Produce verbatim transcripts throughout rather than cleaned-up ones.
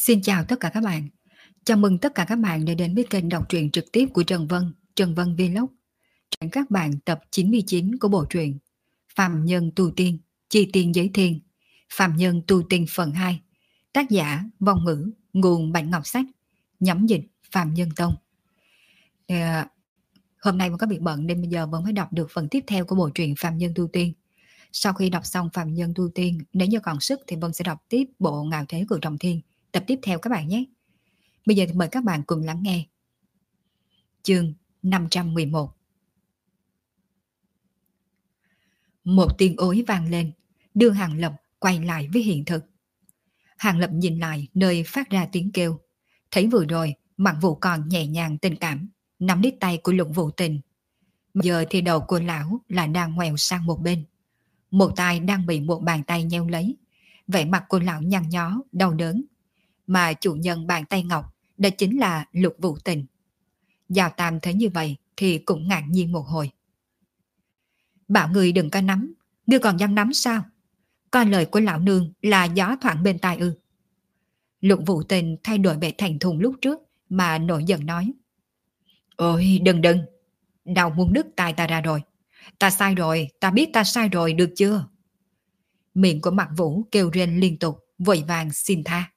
Xin chào tất cả các bạn. Chào mừng tất cả các bạn đã đến với kênh đọc truyện trực tiếp của Trần Vân, Trần Vân Vlog. Truyện các bạn tập chín mươi chín của bộ truyện Phàm Nhân Tu Tiên, Chi Tiên Giới Thiên, Phàm Nhân Tu Tiên phần hai. Tác giả Vong Ngữ, nguồn Bạch Ngọc Sách, nhắm dịch Phàm Nhân Tông. À, hôm nay vẫn có việc bận nên bây giờ vẫn phải đọc được phần tiếp theo của bộ truyện Phàm Nhân Tu Tiên. Sau khi đọc xong Phàm Nhân Tu Tiên, nếu như còn sức thì Vân sẽ đọc tiếp bộ Ngạo Thế Của Trọng Thiên, tập tiếp theo các bạn nhé. Bây giờ thì mời các bạn cùng lắng nghe. Chương năm trăm mười một. Một tiếng ối vang lên, đưa Hàng Lập quay lại với hiện thực. Hàng Lập nhìn lại nơi phát ra tiếng kêu. Thấy vừa rồi, Mạc Vũ còn nhẹ nhàng tình cảm, nắm lấy tay của Lục Vũ Tình. Giờ thì đầu của lão là đang ngoèo sang một bên. Một tay đang bị một bàn tay nheo lấy. Vẻ mặt của lão nhăn nhó, đau đớn. Mà chủ nhân bàn tay ngọc đó chính là Lục Vũ Tình. Giao Tam thấy như vậy thì cũng ngạc nhiên một hồi. Bảo người đừng có nắm, ngươi còn dám nắm sao? Coi lời của lão nương là gió thoảng bên tai ư? Lục Vũ Tình thay đổi vẻ thành thùng lúc trước mà nổi giận nói. Ôi đừng đừng, đau muốn đứt tai ta ra rồi. Ta sai rồi, ta biết ta sai rồi, được chưa? Miệng của Mạc Vũ kêu rên liên tục, vội vàng xin tha.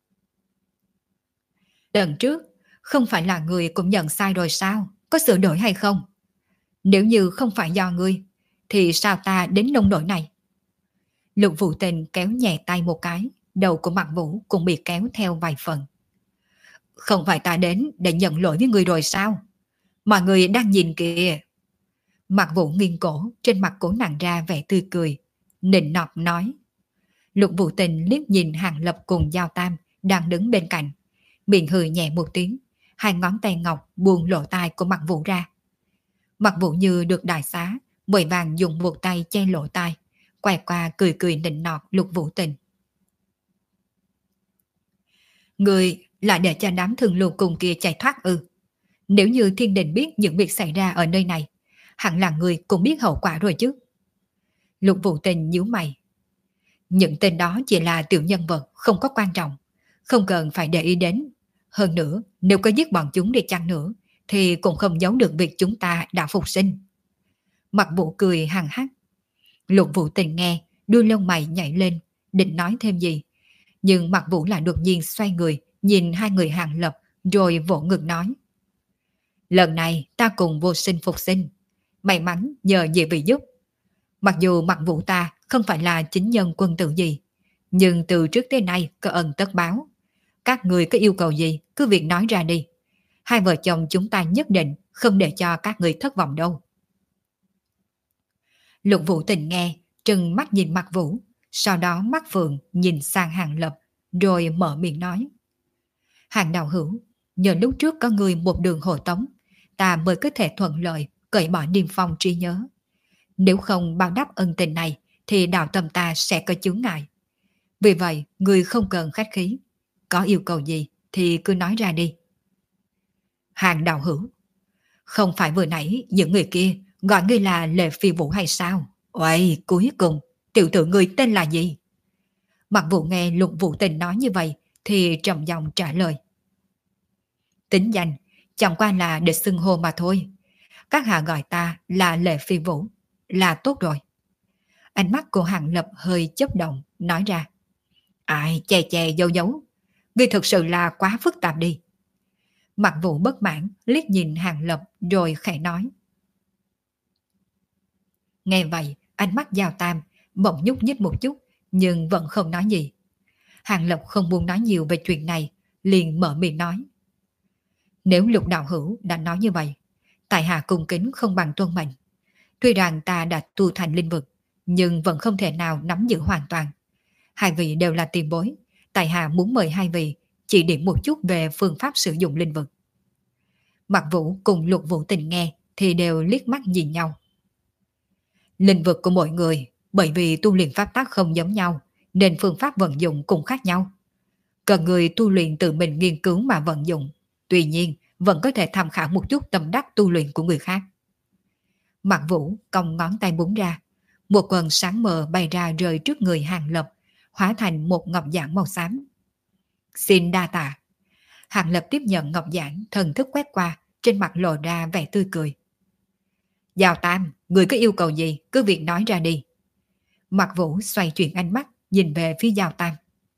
Lần trước, không phải là người cũng nhận sai rồi sao? Có sửa đổi hay không? Nếu như không phải do ngươi, thì sao ta đến nông nỗi này? Lục Vũ Tình kéo nhẹ tay một cái, đầu của Mạc Vũ cũng bị kéo theo vài phần. Không phải ta đến để nhận lỗi với ngươi rồi sao? Mọi người đang nhìn kìa. Mạc Vũ nghiêng cổ, trên mặt cổ nặng ra vẻ tươi cười, nịnh nọt nói. Lục Vũ Tình liếc nhìn Hàng Lập cùng Giao Tam đang đứng bên cạnh, miệng hừ nhẹ một tiếng, hai ngón tay ngọc buông lỗ tai của Mạc Vũ ra. Mạc Vũ như được đại xá, vội vàng dùng một tay che lỗ tai, quay qua cười cười nịnh nọt Lục Vũ Tình. Người lại để cho đám thường lù cùng kia chạy thoát ư? Nếu như thiên đình biết những việc xảy ra ở nơi này, hẳn là người cũng biết hậu quả rồi chứ. Lục Vũ Tình nhíu mày. Những tên đó chỉ là tiểu nhân vật, không có quan trọng, không cần phải để ý đến. Hơn nữa, nếu có giết bọn chúng đi chăng nữa, thì cũng không giấu được việc chúng ta đã phục sinh. Mạc Vũ cười hằng hắc. Lục Vũ Tình nghe, đuôi lông mày nhảy lên, định nói thêm gì. Nhưng Mạc Vũ lại đột nhiên xoay người, nhìn hai người Hàng Lập, rồi vỗ ngực nói. Lần này ta cùng vô sinh phục sinh. May mắn nhờ gì vị giúp. Mặc dù Mạc Vũ ta không phải là chính nhân quân tử gì, nhưng từ trước tới nay có ân tất báo. Các người có yêu cầu gì cứ việc nói ra đi. Hai vợ chồng chúng ta nhất định không để cho các người thất vọng đâu. Lục Vũ Tình nghe, trừng mắt nhìn Mạc Vũ, sau đó mắt phượng nhìn sang Hàng Lập, rồi mở miệng nói. Hàng đạo hữu, nhờ lúc trước có người một đường hộ tống, ta mới có thể thuận lợi cởi bỏ niêm phong trí nhớ. Nếu không báo đáp ân tình này thì đạo tâm ta sẽ có chướng ngại. Vì vậy, người không cần khách khí. Có yêu cầu gì thì cứ nói ra đi. Hàng đạo hữu, không phải vừa nãy những người kia gọi ngươi là Lệ Phi Vũ hay sao? Ôi, cuối cùng, tiểu tử ngươi tên là gì? Mặc Vũ nghe Lục Vũ Tình nói như vậy thì trầm giọng trả lời. Tính danh, chẳng qua là để xưng hô mà thôi. Các hạ gọi ta là Lệ Phi Vũ, là tốt rồi. Ánh mắt của Hàng Lập hơi chớp động, nói ra. Ai, chè chè dâu dấu, ngươi thực sự là quá phức tạp đi. Mạc Vũ bất mãn, liếc nhìn Hàng Lập rồi khẽ nói. Nghe vậy, ánh mắt Giao Tam bỗng nhúc nhích một chút, nhưng vẫn không nói gì. Hàng Lập không muốn nói nhiều về chuyện này, liền mở miệng nói. Nếu Lục đạo hữu đã nói như vậy, tại hạ cung kính không bằng tuân mệnh. Tuy rằng ta đã tu thành linh vực, nhưng vẫn không thể nào nắm giữ hoàn toàn. Hai vị đều là tiền bối, tại hạ muốn mời hai vị chỉ điểm một chút về phương pháp sử dụng linh vực. Mạc Vũ cùng Lục Vũ Tình nghe thì đều liếc mắt nhìn nhau. Linh vực của mỗi người, bởi vì tu luyện pháp tắc không giống nhau, nên phương pháp vận dụng cũng khác nhau. Cần người tu luyện tự mình nghiên cứu mà vận dụng, tuy nhiên vẫn có thể tham khảo một chút tâm đắc tu luyện của người khác. Mạc Vũ cong ngón tay búng ra, một quần sáng mờ bay ra rơi trước người Hàng Lập, hóa thành một ngọc giản màu xám. Xin đa tạ. Hàng Lập tiếp nhận ngọc giản, thần thức quét qua, trên mặt lộ ra vẻ tươi cười. Giao Tam, người có yêu cầu gì, cứ việc nói ra đi. Mặc Vũ xoay chuyển ánh mắt, nhìn về phía Giao Tam.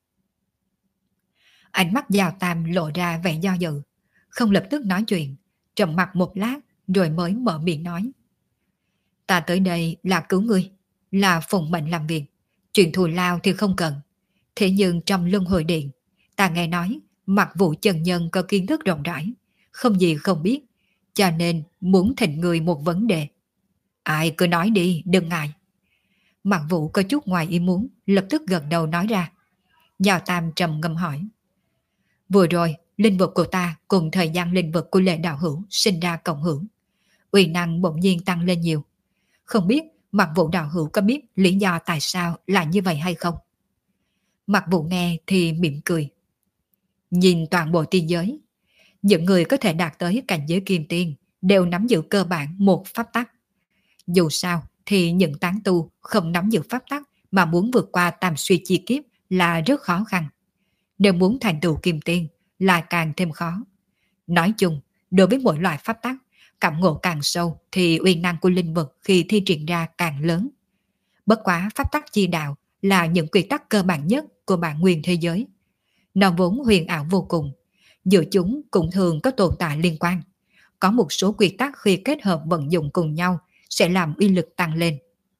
Ánh mắt Giao Tam lộ ra vẻ do dự, không lập tức nói chuyện, trầm mặt một lát rồi mới mở miệng nói. Ta tới đây là cứu ngươi, là phụng mệnh làm việc, chuyện thù lao thì không cần. Thế nhưng trong luân hồi điện, ta nghe nói Mặc Vũ chân nhân có kiến thức rộng rãi, không gì không biết, cho nên muốn thỉnh người một vấn đề. Ai cứ nói đi, đừng ngại. Mặc Vũ có chút ngoài ý muốn, lập tức gật đầu nói ra. Giao Tam trầm ngâm hỏi. Vừa rồi, linh vực của ta cùng thời gian linh vực của Lệ Đạo Hữu sinh ra cộng hưởng. Uy năng bỗng nhiên tăng lên nhiều. Không biết Mặc Vũ Đạo Hữu có biết lý do tại sao lại như vậy hay không? Mặc Vũ nghe thì mỉm cười. Nhìn toàn bộ tiên giới, những người có thể đạt tới cảnh giới kim tiên đều nắm giữ cơ bản một pháp tắc. Dù sao thì những tán tu không nắm giữ pháp tắc mà muốn vượt qua tam suy chi kiếp là rất khó khăn. Nếu muốn thành tựu kim tiên là càng thêm khó. Nói chung, đối với mỗi loại pháp tắc, cảm ngộ càng sâu thì uy năng của linh vực khi thi triển ra càng lớn. Bất quá pháp tắc chi đạo là những quy tắc cơ bản nhất của bản nguyên thế giới. Nó vốn huyền ảo vô cùng, giữa chúng cũng thường có tồn tại liên quan. Có một số quy tắc khi kết hợp vận dụng cùng nhau sẽ làm uy lực tăng lên.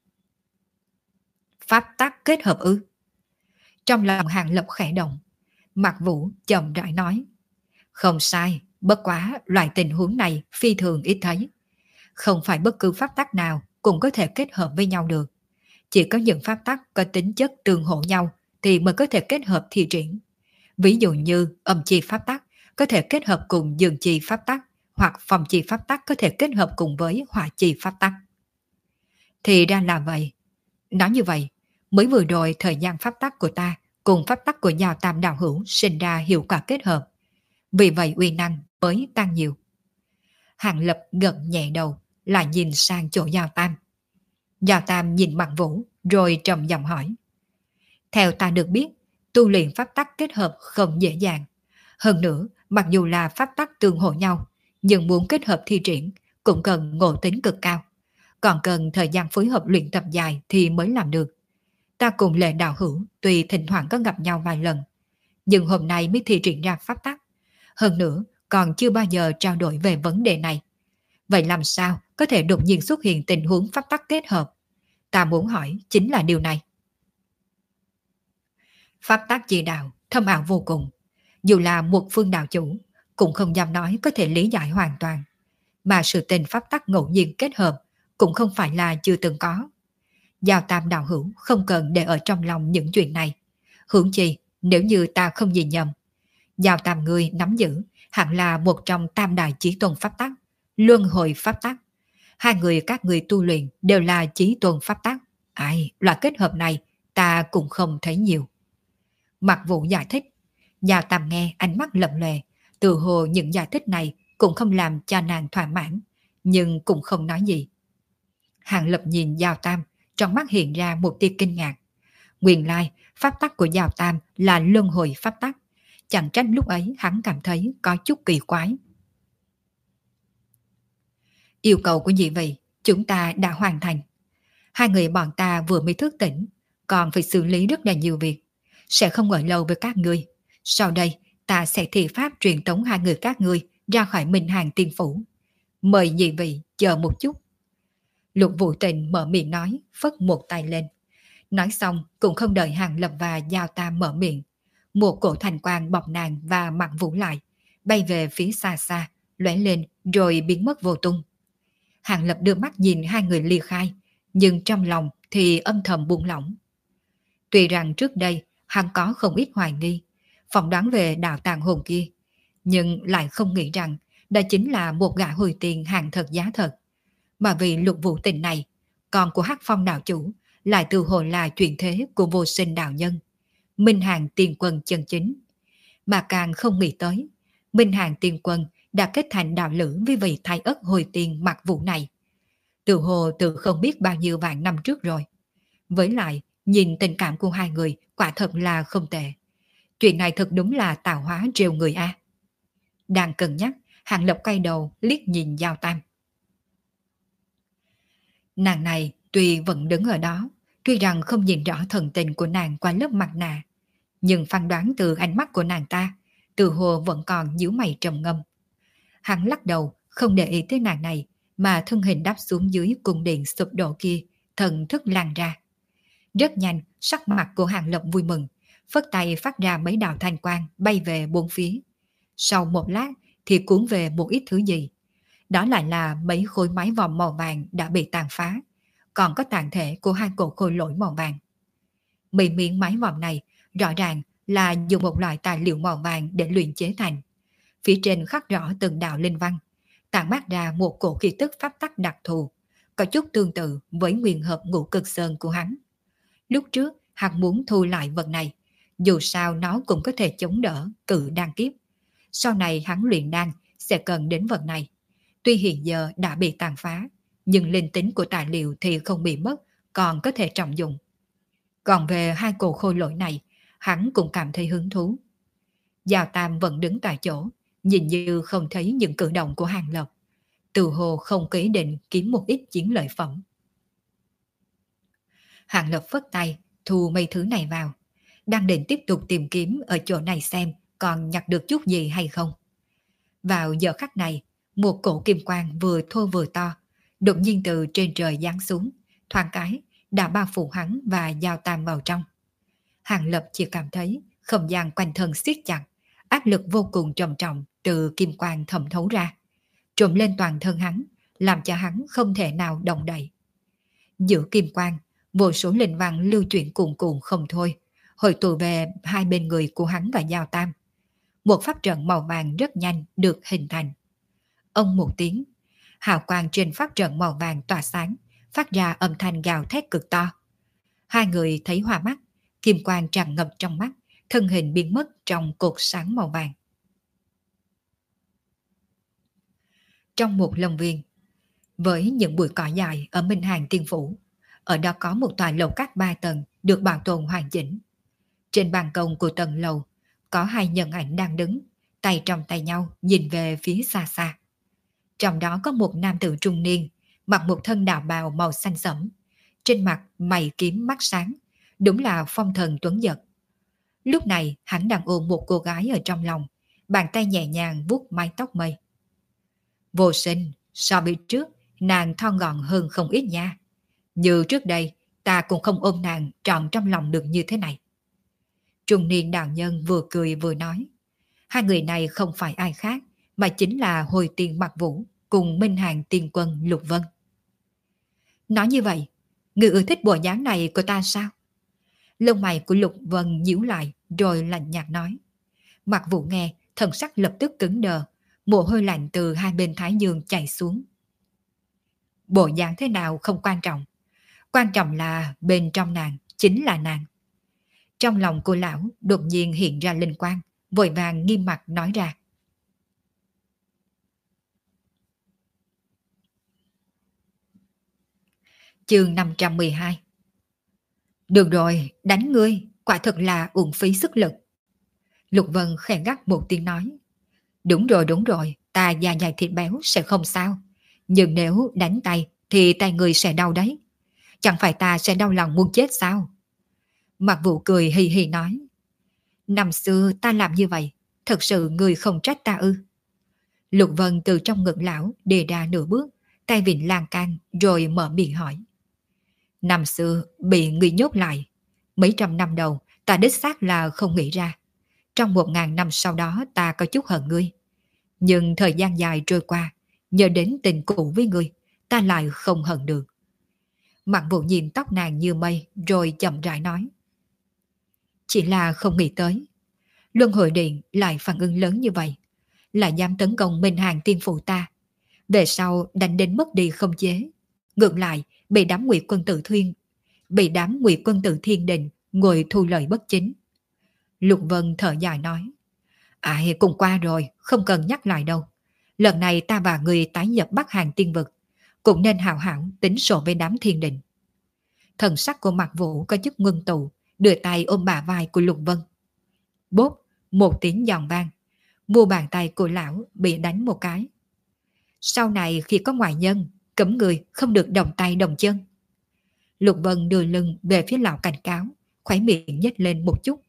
Pháp tắc kết hợp ư? Trong lòng Hàng Lập khẽ động, Mặc Vũ chậm rãi nói. Không sai, bất quá loại tình huống này phi thường ít thấy. Không phải bất cứ pháp tắc nào cũng có thể kết hợp với nhau được. Chỉ có những pháp tắc có tính chất tương hỗ nhau thì mới có thể kết hợp thi triển. Ví dụ như âm chi pháp tắc có thể kết hợp cùng dương chi pháp tắc, hoặc phong chi pháp tắc có thể kết hợp cùng với hỏa chi pháp tắc. Thì ra là vậy. Nói như vậy, mới vừa rồi thời gian pháp tắc của ta cùng pháp tắc của Giao Tam Đạo Hữu sinh ra hiệu quả kết hợp. Vì vậy uy năng mới tăng nhiều. Hàng Lập gật nhẹ đầu, lại nhìn sang chỗ Giao Tam. Giao Tam nhìn Mặc Vũ rồi trầm giọng hỏi. Theo ta được biết, tu luyện pháp tắc kết hợp không dễ dàng. Hơn nữa, mặc dù là pháp tắc tương hỗ nhau, nhưng muốn kết hợp thi triển cũng cần ngộ tính cực cao. Còn cần thời gian phối hợp luyện tập dài thì mới làm được. Ta cùng Lệ Đạo Hữu tuy thỉnh thoảng có gặp nhau vài lần, nhưng hôm nay mới thi triển ra pháp tắc. Hơn nữa, còn chưa bao giờ trao đổi về vấn đề này. Vậy làm sao có thể đột nhiên xuất hiện tình huống pháp tắc kết hợp? Ta muốn hỏi chính là điều này. Pháp tắc chi đạo thâm ảo vô cùng. Dù là một phương đạo chủ, cũng không dám nói có thể lý giải hoàn toàn. Mà sự tình pháp tắc ngẫu nhiên kết hợp cũng không phải là chưa từng có. Giao Tam Đạo Hữu không cần để ở trong lòng những chuyện này. Hưởng chi, nếu như ta không nhìn nhầm, Giao Tam ngươi nắm giữ hẳn là một trong tam đại chí tôn pháp tắc, luân hồi pháp tắc. Hai người các người tu luyện đều là chí tôn pháp tắc. Ai, loại kết hợp này ta cũng không thấy nhiều. Mặc Vũ giải thích. Giao Tam nghe ánh mắt lậm lè, từ hồ những giải thích này cũng không làm cho nàng thỏa mãn, nhưng cũng không nói gì. Hàng Lập nhìn Giao Tam, trong mắt hiện ra một tia kinh ngạc. Nguyên lai, pháp tắc của Giao Tam là luân hồi pháp tắc. Chẳng trách lúc ấy hắn cảm thấy có chút kỳ quái. Yêu cầu của nhị vị, chúng ta đã hoàn thành. Hai người bọn ta vừa mới thức tỉnh, còn phải xử lý rất là nhiều việc. Sẽ không ở lâu với các ngươi. Sau đây, ta sẽ thi pháp truyền tống hai người các ngươi ra khỏi Minh Hàng Tiên Phủ. Mời nhị vị chờ một chút. Lục Vũ Tình mở miệng nói, phất một tay lên. Nói xong cũng không đợi Hàng Lập và Giao Tam mở miệng. Một cổ thành quang bọc nàng và Mặc Vũ lại, bay về phía xa xa, lóe lên rồi biến mất vô tung. Hàng Lập đưa mắt nhìn hai người ly khai, nhưng trong lòng thì âm thầm buông lỏng. Tuy rằng trước đây hắn có không ít hoài nghi, phỏng đoán về đạo tàng hồn kia, nhưng lại không nghĩ rằng đó chính là một gã hồi tiền hàng thật giá thật. Mà vì Lục Vũ Tình này, con của Hắc Phong đạo chủ, lại từ hồi là chuyện thế của Vô Sinh đạo nhân, Minh Hàng Tiên Quân chân chính. Mà càng không nghĩ tới, Minh Hàng Tiên Quân đã kết thành đạo lữ với vị thái ất hồi tiền Mặc Vũ này. Từ hồ từ không biết bao nhiêu vạn năm trước rồi. Với lại, nhìn tình cảm của hai người quả thật là không tệ. Chuyện này thật đúng là tạo hóa trêu người a. Đang cân nhắc, Hàng Lập quay đầu liếc nhìn Giao Tam. Nàng này tuy vẫn đứng ở đó, tuy rằng không nhìn rõ thần tình của nàng qua lớp mặt nạ, nhưng phán đoán từ ánh mắt của nàng ta, từ hồ vẫn còn nhíu mày trầm ngâm. Hắn lắc đầu, không để ý tới nàng này, mà thân hình đáp xuống dưới cung điện sụp đổ kia, thần thức lan ra. Rất nhanh, sắc mặt của Hàng Lập vui mừng, phất tay phát ra mấy đạo thanh quang bay về bốn phía. Sau một lát thì cuốn về một ít thứ gì. Đó lại là mấy khối mái vòm màu vàng đã bị tàn phá, còn có tàn thể của hai cổ khôi lỗi màu vàng. Mấy miếng mái vòm này rõ ràng là dùng một loại tài liệu màu vàng để luyện chế thành. Phía trên khắc rõ từng đạo linh văn, tản mát ra một cổ khí tức pháp tắc đặc thù, có chút tương tự với nguyên hợp ngũ cực sơn của hắn. Lúc trước, hắn muốn thu lại vật này, dù sao nó cũng có thể chống đỡ cự đan kiếp. Sau này hắn luyện đan sẽ cần đến vật này. Tuy hiện giờ đã bị tàn phá, nhưng linh tính của tài liệu thì không bị mất, còn có thể trọng dụng. Còn về hai cổ khôi lỗi này, hắn cũng cảm thấy hứng thú. Giao Tam vẫn đứng tại chỗ, nhìn như không thấy những cử động của Hàng Lập. Từ hồ không có ý định kiếm một ít chiến lợi phẩm. Hàng Lập phất tay, thu mấy thứ này vào. Đang định tiếp tục tìm kiếm ở chỗ này xem còn nhặt được chút gì hay không. Vào giờ khắc này, một cổ kim quang vừa thô vừa to, đột nhiên từ trên trời giáng xuống, thoáng cái đã bao phủ hắn và Giao Tam vào trong. Hàng Lập chỉ cảm thấy không gian quanh thân siết chặt, áp lực vô cùng trầm trọng từ kim quang thẩm thấu ra, trùm lên toàn thân hắn, làm cho hắn không thể nào động đậy. Giữa kim quang, vô số linh văn lưu chuyển cuồn cuộn không thôi, hội tụ về hai bên người của hắn và Giao Tam. Một pháp trận màu vàng rất nhanh được hình thành. Ông một tiếng, hào quang trên pháp trận màu vàng tỏa sáng, phát ra âm thanh gào thét cực to. Hai người thấy hoa mắt, kim quang tràn ngập trong mắt, thân hình biến mất trong cột sáng màu vàng. Trong một lồng viên, với những bụi cỏ dài ở Minh Hàng Tiên Phủ, ở đó có một tòa lầu các ba tầng được bảo tồn hoàn chỉnh. Trên ban công của tầng lầu, có hai nhân ảnh đang đứng, tay trong tay nhau nhìn về phía xa xa. Trong đó có một nam tử trung niên, mặc một thân đạo bào màu xanh sẫm, trên mặt mày kiếm mắt sáng, đúng là phong thần tuấn giật. Lúc này hắn đang ôm một cô gái ở trong lòng, bàn tay nhẹ nhàng vuốt mái tóc mây. Vô Sinh, so với trước, nàng thon gọn hơn không ít nha. Như trước đây, ta cũng không ôm nàng trọn trong lòng được như thế này. Trung niên đạo nhân vừa cười vừa nói. Hai người này không phải ai khác, mà chính là Hồi Tiên Mặc Vũ cùng Minh Hàng Tiên Quân Lục Vân. Nói như vậy, người ưa thích bộ dáng này của ta sao? Lông mày của Lục Vân nhíu lại rồi lạnh nhạt nói. Mặc Vũ nghe, thần sắc lập tức cứng đờ, mồ hôi lạnh từ hai bên thái dương chảy xuống. Bộ dáng thế nào không quan trọng, quan trọng là bên trong nàng chính là nàng. Trong lòng cô lão đột nhiên hiện ra linh quang, vội vàng nghiêm mặt nói ra. Chương năm trăm mười hai. Được rồi, đánh ngươi, quả thật là uổng phí sức lực. Lục Vân khẽ gắt một tiếng nói. Đúng rồi, đúng rồi, ta da dày thịt béo sẽ không sao. Nhưng nếu đánh tay thì tay người sẽ đau đấy. Chẳng phải ta sẽ đau lòng muốn chết sao? Mặc Vũ cười hì hì nói. Năm xưa ta làm như vậy, thật sự người không trách ta ư? Lục Vân từ trong ngực lão đề ra nửa bước, tay vịn lan can rồi mở miệng hỏi. Năm xưa bị người nhốt lại, mấy trăm năm đầu ta đích xác là không nghĩ ra. Trong một ngàn năm sau đó ta có chút hận ngươi. Nhưng thời gian dài trôi qua, nhớ đến tình cũ với ngươi, ta lại không hận được. Mặc Vũ nhìn tóc nàng như mây rồi chậm rãi nói. Chỉ là không nghĩ tới Luân Hồi Điện lại phản ứng lớn như vậy, là dám tấn công Minh Hàng Tiên Phụ ta. Về sau đánh đến mất đi không chế, ngược lại bị đám Ngụy Quân Tử Thiên, bị đám Ngụy Quân Tử Thiên Đình ngồi thu lợi bất chính. Lục Vân thở dài nói. Ai cũng qua rồi, không cần nhắc lại đâu. Lần này ta và người tái nhập Bắc Hàng Tiên Vực, cũng nên hào hảo tính sổ với đám Thiên Đình. Thần sắc của Mạc Vũ có chút ngưng tụ, đưa tay ôm bả vai của Lục Vân. Bốp, một tiếng giòn vang. Mu bàn tay của lão bị đánh một cái. Sau này khi có ngoại nhân, cấm người không được đồng tay đồng chân. Lục Vân đưa lưng về phía lão cảnh cáo, khóe miệng nhếch lên một chút.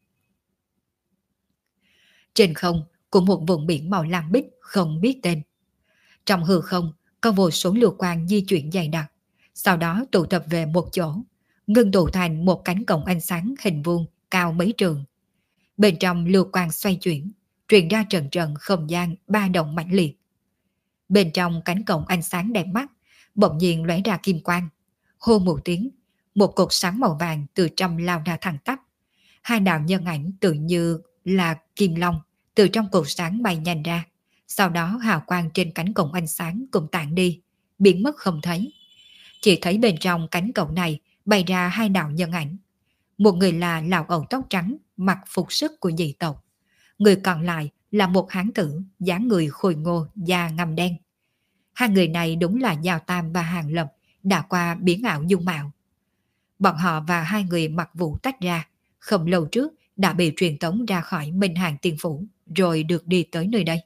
Trên không, của một vùng biển màu lam bích không biết tên. Trong hư không, có vô số lưu quang di chuyển dày đặc, sau đó tụ tập về một chỗ, ngưng tụ thành một cánh cổng ánh sáng hình vuông cao mấy trường. Bên trong lưu quang xoay chuyển, truyền ra trận trận không gian ba động mãnh liệt. Bên trong cánh cổng ánh sáng đẹp mắt, bỗng nhiên lóe ra kim quang. Hô một tiếng, một cột sáng màu vàng từ trong lao ra thẳng tắp. Hai đạo nhân ảnh tự như là kim long từ trong cột sáng bay nhanh ra. Sau đó hào quang trên cánh cổng ánh sáng cũng tản đi, biến mất không thấy. Chỉ thấy bên trong cánh cổng này bay ra hai đạo nhân ảnh. Một người là lão ẩu tóc trắng, mặc phục sức của dị tộc. Người còn lại là một hán tử, dáng người khôi ngô, da ngăm đen. Hai người này đúng là Giao Tam và Hàng Lập, đã qua biến ảo dung mạo. Bọn họ và hai người mặc vụ tách ra, không lâu trước đã bị truyền tống ra khỏi Minh Hàng Tiên Phủ, rồi được đi tới nơi đây.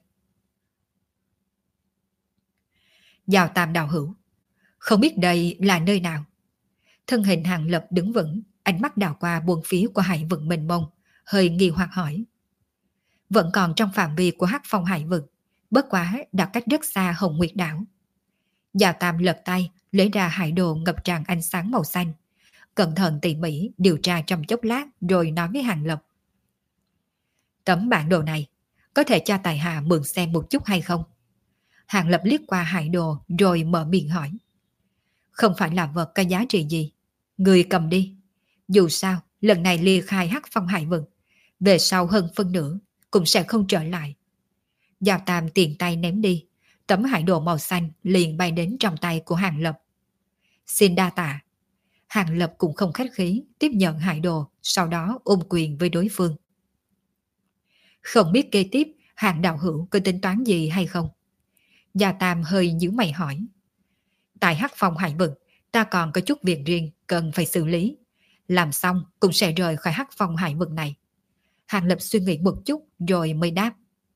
Giao Tam đạo hữu, không biết đây là nơi nào? Thân hình Hàng Lập đứng vững, ánh mắt đảo qua buông phía của hải vực mênh mông, hơi nghi hoặc hỏi. Vẫn còn trong phạm vi của Hắc Phong hải vực, bất quá đã cách rất xa Hồng Nguyệt đảo. Giao Tam lật tay lấy ra hải đồ ngập tràn ánh sáng màu xanh, cẩn thận tỉ mỉ điều tra trong chốc lát rồi nói với Hàng Lập. Tấm bản đồ này, có thể cho tài hạ mượn xem một chút hay không? Hàng Lập liếc qua hải đồ rồi mở miệng hỏi. Không phải là vật có giá trị gì, người cầm đi. Dù sao, lần này ly khai Hắc Phong hải vực, về sau hơn phân nửa cũng sẽ không trở lại. Giao Tam tiền tay ném đi, tấm hải đồ màu xanh liền bay đến trong tay của Hàng Lập. Xin đa tạ. Hàng Lập cũng không khách khí, tiếp nhận hải đồ, sau đó ôm quyền với đối phương. Không biết kế tiếp Hàng đạo hữu có tính toán gì hay không? Giao Tam hơi nhíu mày hỏi. Tại Hắc Phong hải vực, ta còn có chút việc riêng cần phải xử lý. Làm xong cũng sẽ rời khỏi Hắc Phong hải vực này. Hàng Lập suy nghĩ một chút rồi mới đáp.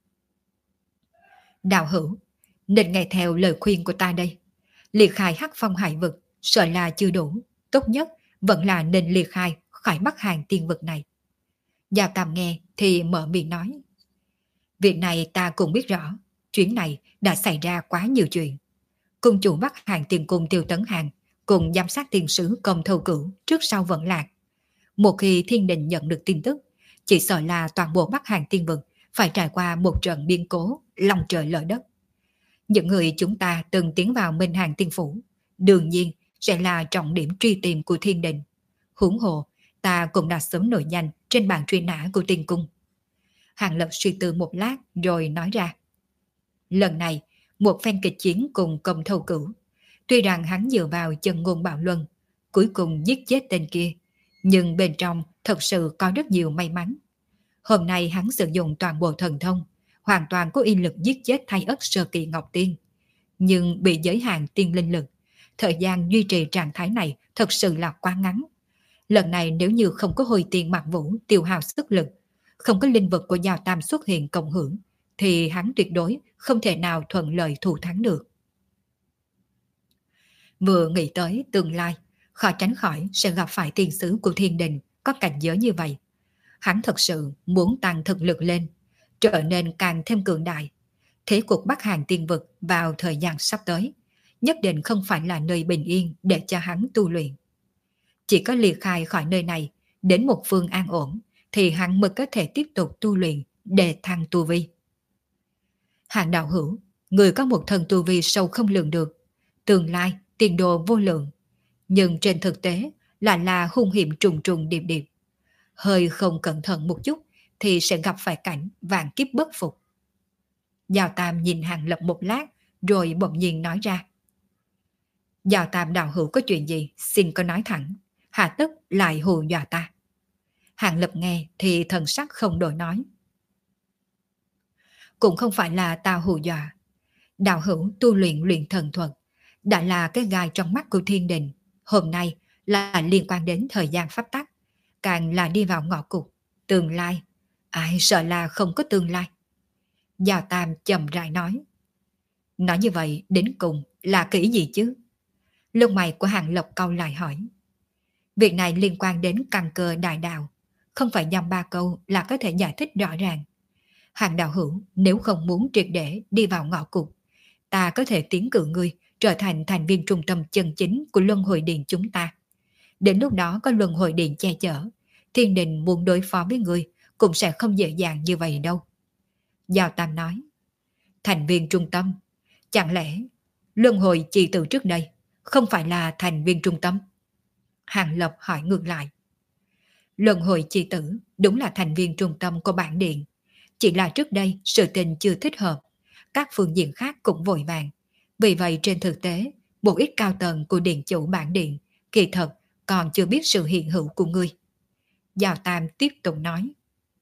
Đạo hữu, nên nghe theo lời khuyên của ta đây. Liệt khai Hắc Phong hải vực sợ là chưa đủ, tốt nhất vẫn là nên liệt khai khỏi Bắc Hàng tiên vực này. Giao Tam nghe thì mở miệng nói. Việc này ta cũng biết rõ, chuyến này đã xảy ra quá nhiều chuyện. Cung chủ Bắc Hàng tiền cung Tiêu Tấn Hàng cùng giám sát tiền sứ Công Thâu Cửu trước sau vẫn lạc. Một khi thiên đình nhận được tin tức, chỉ sợ là toàn bộ Bắc Hàng tiên vực phải trải qua một trận biến cố lòng trời lở đất. Những người chúng ta từng tiến vào Minh Hàng tiên phủ, đương nhiên sẽ là trọng điểm truy tìm của thiên đình. Huống hồ, ta cũng đã sớm nổi danh trên bảng truy nã của tiên cung. Hàng Lập suy tư một lát rồi nói ra. Lần này, một phen kịch chiến cùng Công Thâu Cửu. Tuy rằng hắn dựa vào chân ngôn bạo luân, cuối cùng giết chết tên kia, nhưng bên trong thật sự có rất nhiều may mắn. Hôm nay hắn sử dụng toàn bộ thần thông, hoàn toàn có y lực giết chết Thay Ất sơ kỳ Ngọc Tiên. Nhưng bị giới hạn tiên linh lực, thời gian duy trì trạng thái này thật sự là quá ngắn. Lần này nếu như không có Hồi Tiên Mặc Vũ tiêu hao sức lực, không có linh vật của Giao Tam xuất hiện cộng hưởng, thì hắn tuyệt đối không thể nào thuận lợi thủ thắng được. Vừa nghĩ tới tương lai, khó tránh khỏi sẽ gặp phải tiền sứ của thiên đình có cảnh giới như vậy. Hắn thật sự muốn tăng thực lực lên, trở nên càng thêm cường đại. Thế cuộc Bắc Hàng tiên vực vào thời gian sắp tới, nhất định không phải là nơi bình yên để cho hắn tu luyện. Chỉ có liệt khai khỏi nơi này, đến một phương an ổn, thì hắn mới có thể tiếp tục tu luyện để thăng tu vi. Hàng đạo hữu, người có một thần tu vi sâu không lường được, tương lai tiền đồ vô lượng, nhưng trên thực tế là là hung hiểm trùng trùng điệp điệp. Hơi không cẩn thận một chút thì sẽ gặp phải cảnh vạn kiếp bất phục. Giao Tam nhìn Hàng Lập một lát rồi bỗng nhiên nói ra. Giao Tam đạo hữu có chuyện gì xin có nói thẳng, hà tất lại hù dọa ta. Hàng Lập nghe thì thần sắc không đổi nói. Cũng không phải là ta hù dọa. Đạo hữu tu luyện luyện thần thuật đã là cái gai trong mắt của thiên đình. Hôm nay là liên quan đến thời gian pháp tắc, càng là đi vào ngõ cụt, tương lai. ai sợ là không có tương lai. Giao Tam chậm rãi nói. Nói như vậy đến cùng là kỹ gì chứ? Lông mày của Hàng Lập cau lại hỏi. Việc này liên quan đến căn cơ đại đạo, không phải dăm ba câu là có thể giải thích rõ ràng. Hàng đạo hữu nếu không muốn triệt để đi vào ngõ cụt, ta có thể tiến cử ngươi trở thành thành viên trung tâm chân chính của Luân Hồi Điện chúng ta. Đến lúc đó có Luân Hồi Điện che chở, thiên đình muốn đối phó với ngươi cũng sẽ không dễ dàng như vậy đâu. Giao Tam nói. Thành viên trung tâm? Chẳng lẽ Luân Hồi chi từ trước đây không phải là thành viên trung tâm? Hàng Lập hỏi ngược lại. Luân Hồi chi tử đúng là thành viên trung tâm của bản điện. Chỉ là trước đây sự tình chưa thích hợp, các phương diện khác cũng vội vàng. Vì vậy trên thực tế, một ít cao tầng của điện chủ bản điện kỳ thật còn chưa biết sự hiện hữu của ngươi. Giao Tam tiếp tục nói.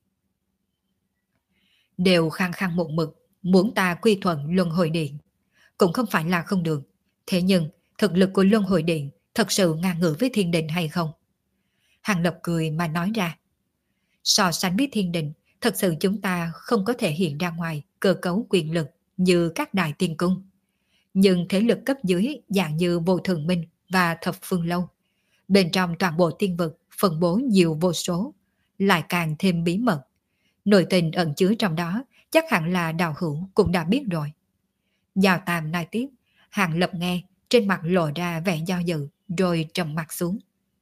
Đều khăng khăng một mực, muốn ta quy thuận Luân Hồi Điện. Cũng không phải là không được. Thế nhưng, thực lực của Luân Hồi Điện thật sự ngang ngửa với thiên đình hay không? Hàng Lập cười mà nói ra. So sánh với thiên đình, thật sự chúng ta không có thể hiện ra ngoài cơ cấu quyền lực như các đại tiên cung. Nhưng thế lực cấp dưới dạng như Vô Thường Minh và Thập Phương Lâu, bên trong toàn bộ tiên vực phân bố nhiều vô số, lại càng thêm bí mật. Nội tình ẩn chứa trong đó chắc hẳn là đạo hữu cũng đã biết rồi. Giao Tam nói tiếp, Hàng Lập nghe, trên mặt lộ ra vẻ do dự, rồi trầm mặt xuống.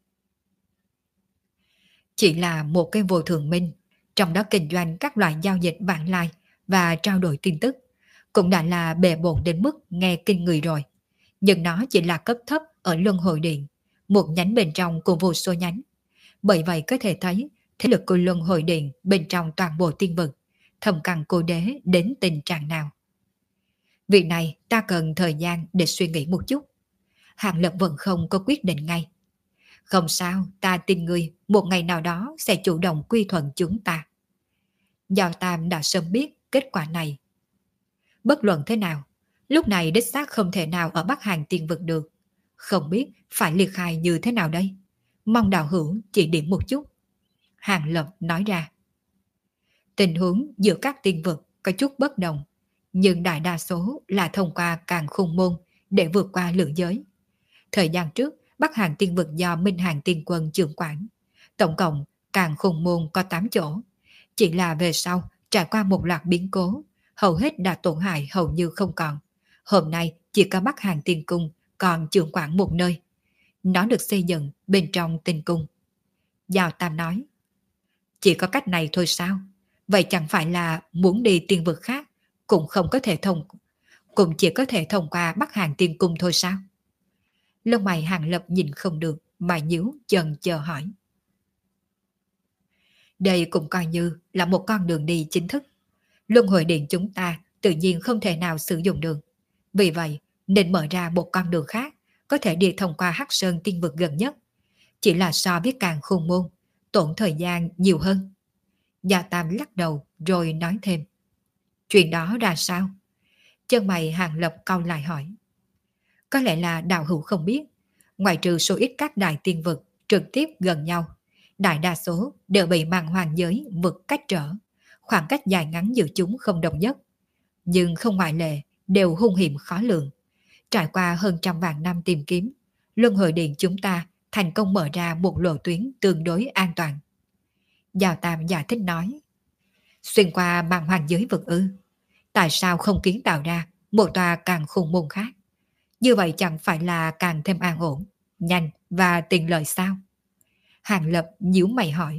Chỉ là một cái Vô Thường Minh, trong đó kinh doanh các loại giao dịch vãng lai và trao đổi tin tức, cũng đã là bề bộn đến mức nghe kinh người rồi. Nhưng nó chỉ là cấp thấp ở Luân Hồi Điện, một nhánh bên trong của vô số nhánh. Bởi vậy có thể thấy thế lực của Luân Hồi Điện bên trong toàn bộ tiên vực, thầm cằn cô đế đến tình trạng nào. Việc này ta cần thời gian để suy nghĩ một chút. Hàng Lập vẫn không có quyết định ngay. Không sao, ta tin ngươi một ngày nào đó sẽ chủ động quy thuận chúng ta. Giao Tam đã sớm biết kết quả này. Bất luận thế nào, lúc này đích xác không thể nào ở Bắc Hàng tiên vực được. Không biết phải liệt khai như thế nào đây. Mong đạo hữu chỉ điểm một chút. Hàng Lập nói ra. Tình huống giữa các tiên vực có chút bất đồng, nhưng đại đa số là thông qua càng khung môn để vượt qua lượng giới. Thời gian trước, Bắc Hàng tiên vực do Minh Hàng tiên quân trưởng quản. Tổng cộng càng khung môn có tám chỗ. Chỉ là về sau trải qua một loạt biến cố, hầu hết đã tổn hại hầu như không còn. Hôm nay chỉ có Bắc Hàng tiên cung còn trưởng quản một nơi. Nó được xây dựng bên trong tinh cung. Giao Tam nói. Chỉ có cách này thôi sao? Vậy chẳng phải là muốn đi tiên vực khác cũng không có thể thông, cũng chỉ có thể thông qua Bắc Hàng tiên cung thôi sao? Lông mày Hàng Lập nhìn không được mà nhíu chần chờ hỏi. Đây cũng coi như là một con đường đi chính thức. Luân Hồi Điện chúng ta tự nhiên không thể nào sử dụng được. Vì vậy nên mở ra một con đường khác, có thể đi thông qua Hắc Sơn tiên vực gần nhất. Chỉ là so với càng khôn môn, tốn thời gian nhiều hơn. Gia Tam lắc đầu rồi nói thêm. Chuyện đó ra sao? Chân mày Hàng Lập cau lại hỏi. Có lẽ là đạo hữu không biết, ngoại trừ số ít các đại tiên vực trực tiếp gần nhau, đại đa số đều bị màn hoàng giới vực cách trở, khoảng cách dài ngắn giữa chúng không đồng nhất. Nhưng không ngoại lệ đều hung hiểm khó lường. Trải qua hơn trăm vạn năm tìm kiếm, Luân Hồi Điện chúng ta thành công mở ra một lộ tuyến tương đối an toàn. Giao Tam giải thích nói. Xuyên qua màn hoàng giới vực ư? Tại sao không kiến tạo ra một tòa càng khủng môn khác? Như vậy chẳng phải là càng thêm an ổn, nhanh và tiện lợi sao? Hàng Lập nhíu mày hỏi.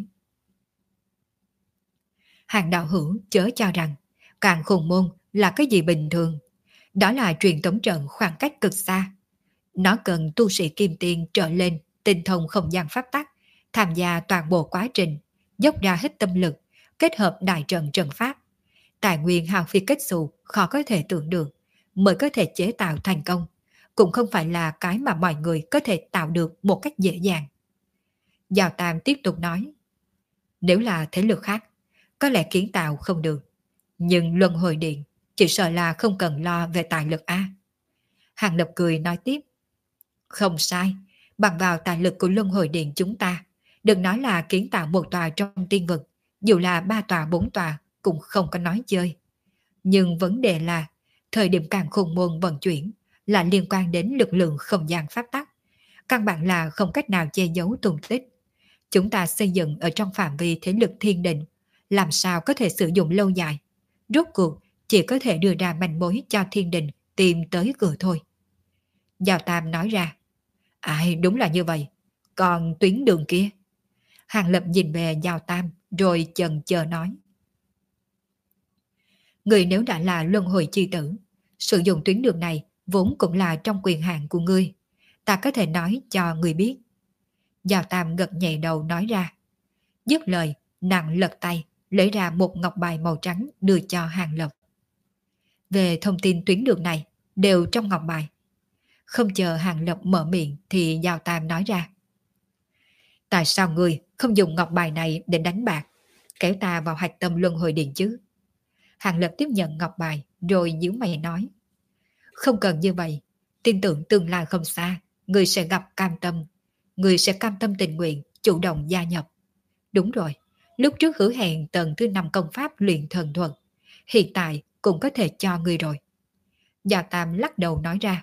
Hàng đạo hữu chớ cho rằng càng khủng môn là cái gì bình thường. Đó là truyền tống trận khoảng cách cực xa. Nó cần tu sĩ kim tiên trở lên tinh thông không gian pháp tắc, tham gia toàn bộ quá trình, dốc ra hết tâm lực, kết hợp đại trận trận pháp. Tài nguyên hao phi kết xù khó có thể tưởng được, mới có thể chế tạo thành công. Cũng không phải là cái mà mọi người có thể tạo được một cách dễ dàng. Giao Tam tiếp tục nói. Nếu là thế lực khác, có lẽ kiến tạo không được. Nhưng Luân Hồi Điện chỉ sợ là không cần lo về tài lực A. Hàng Lập cười nói tiếp. Không sai, bằng vào tài lực của Luân Hồi Điện chúng ta, đừng nói là kiến tạo một tòa trong tiên vực, dù là ba tòa bốn tòa cũng không có nói chơi. Nhưng vấn đề là, thời điểm càng khôn môn vận chuyển là liên quan đến lực lượng không gian pháp tắc. Căn bản là không cách nào che giấu tung tích. Chúng ta xây dựng ở trong phạm vi thế lực thiên định, làm sao có thể sử dụng lâu dài. Rốt cuộc chỉ có thể đưa ra manh mối cho thiên đình tìm tới cửa thôi. Giao Tam nói ra. Ai đúng là như vậy. Còn tuyến đường kia? Hàng Lập nhìn về Giao Tam rồi chần chờ nói. Người nếu đã là luân hồi chi tử, sử dụng tuyến đường này vốn cũng là trong quyền hạn của ngươi. Ta có thể nói cho người biết. Giao Tam gật nhẹ đầu nói ra. Dứt lời, nàng lật tay, lấy ra một ngọc bài màu trắng đưa cho Hàng Lập. Về thông tin tuyến đường này, đều trong ngọc bài. Không chờ Hàng Lập mở miệng thì Giao Tam nói ra. Tại sao ngươi không dùng ngọc bài này để đánh bạc, kéo ta vào hạch tâm luân hồi điện chứ? Hàng Lập tiếp nhận ngọc bài rồi nhíu mày nói. Không cần như vậy, tin tưởng tương lai không xa, ngươi sẽ gặp cam tâm. Ngươi sẽ cam tâm tình nguyện, chủ động gia nhập. Đúng rồi, lúc trước hứa hẹn tầng thứ năm công pháp luyện thần thuật, hiện tại cũng có thể cho ngươi rồi. Gia Tam lắc đầu nói ra.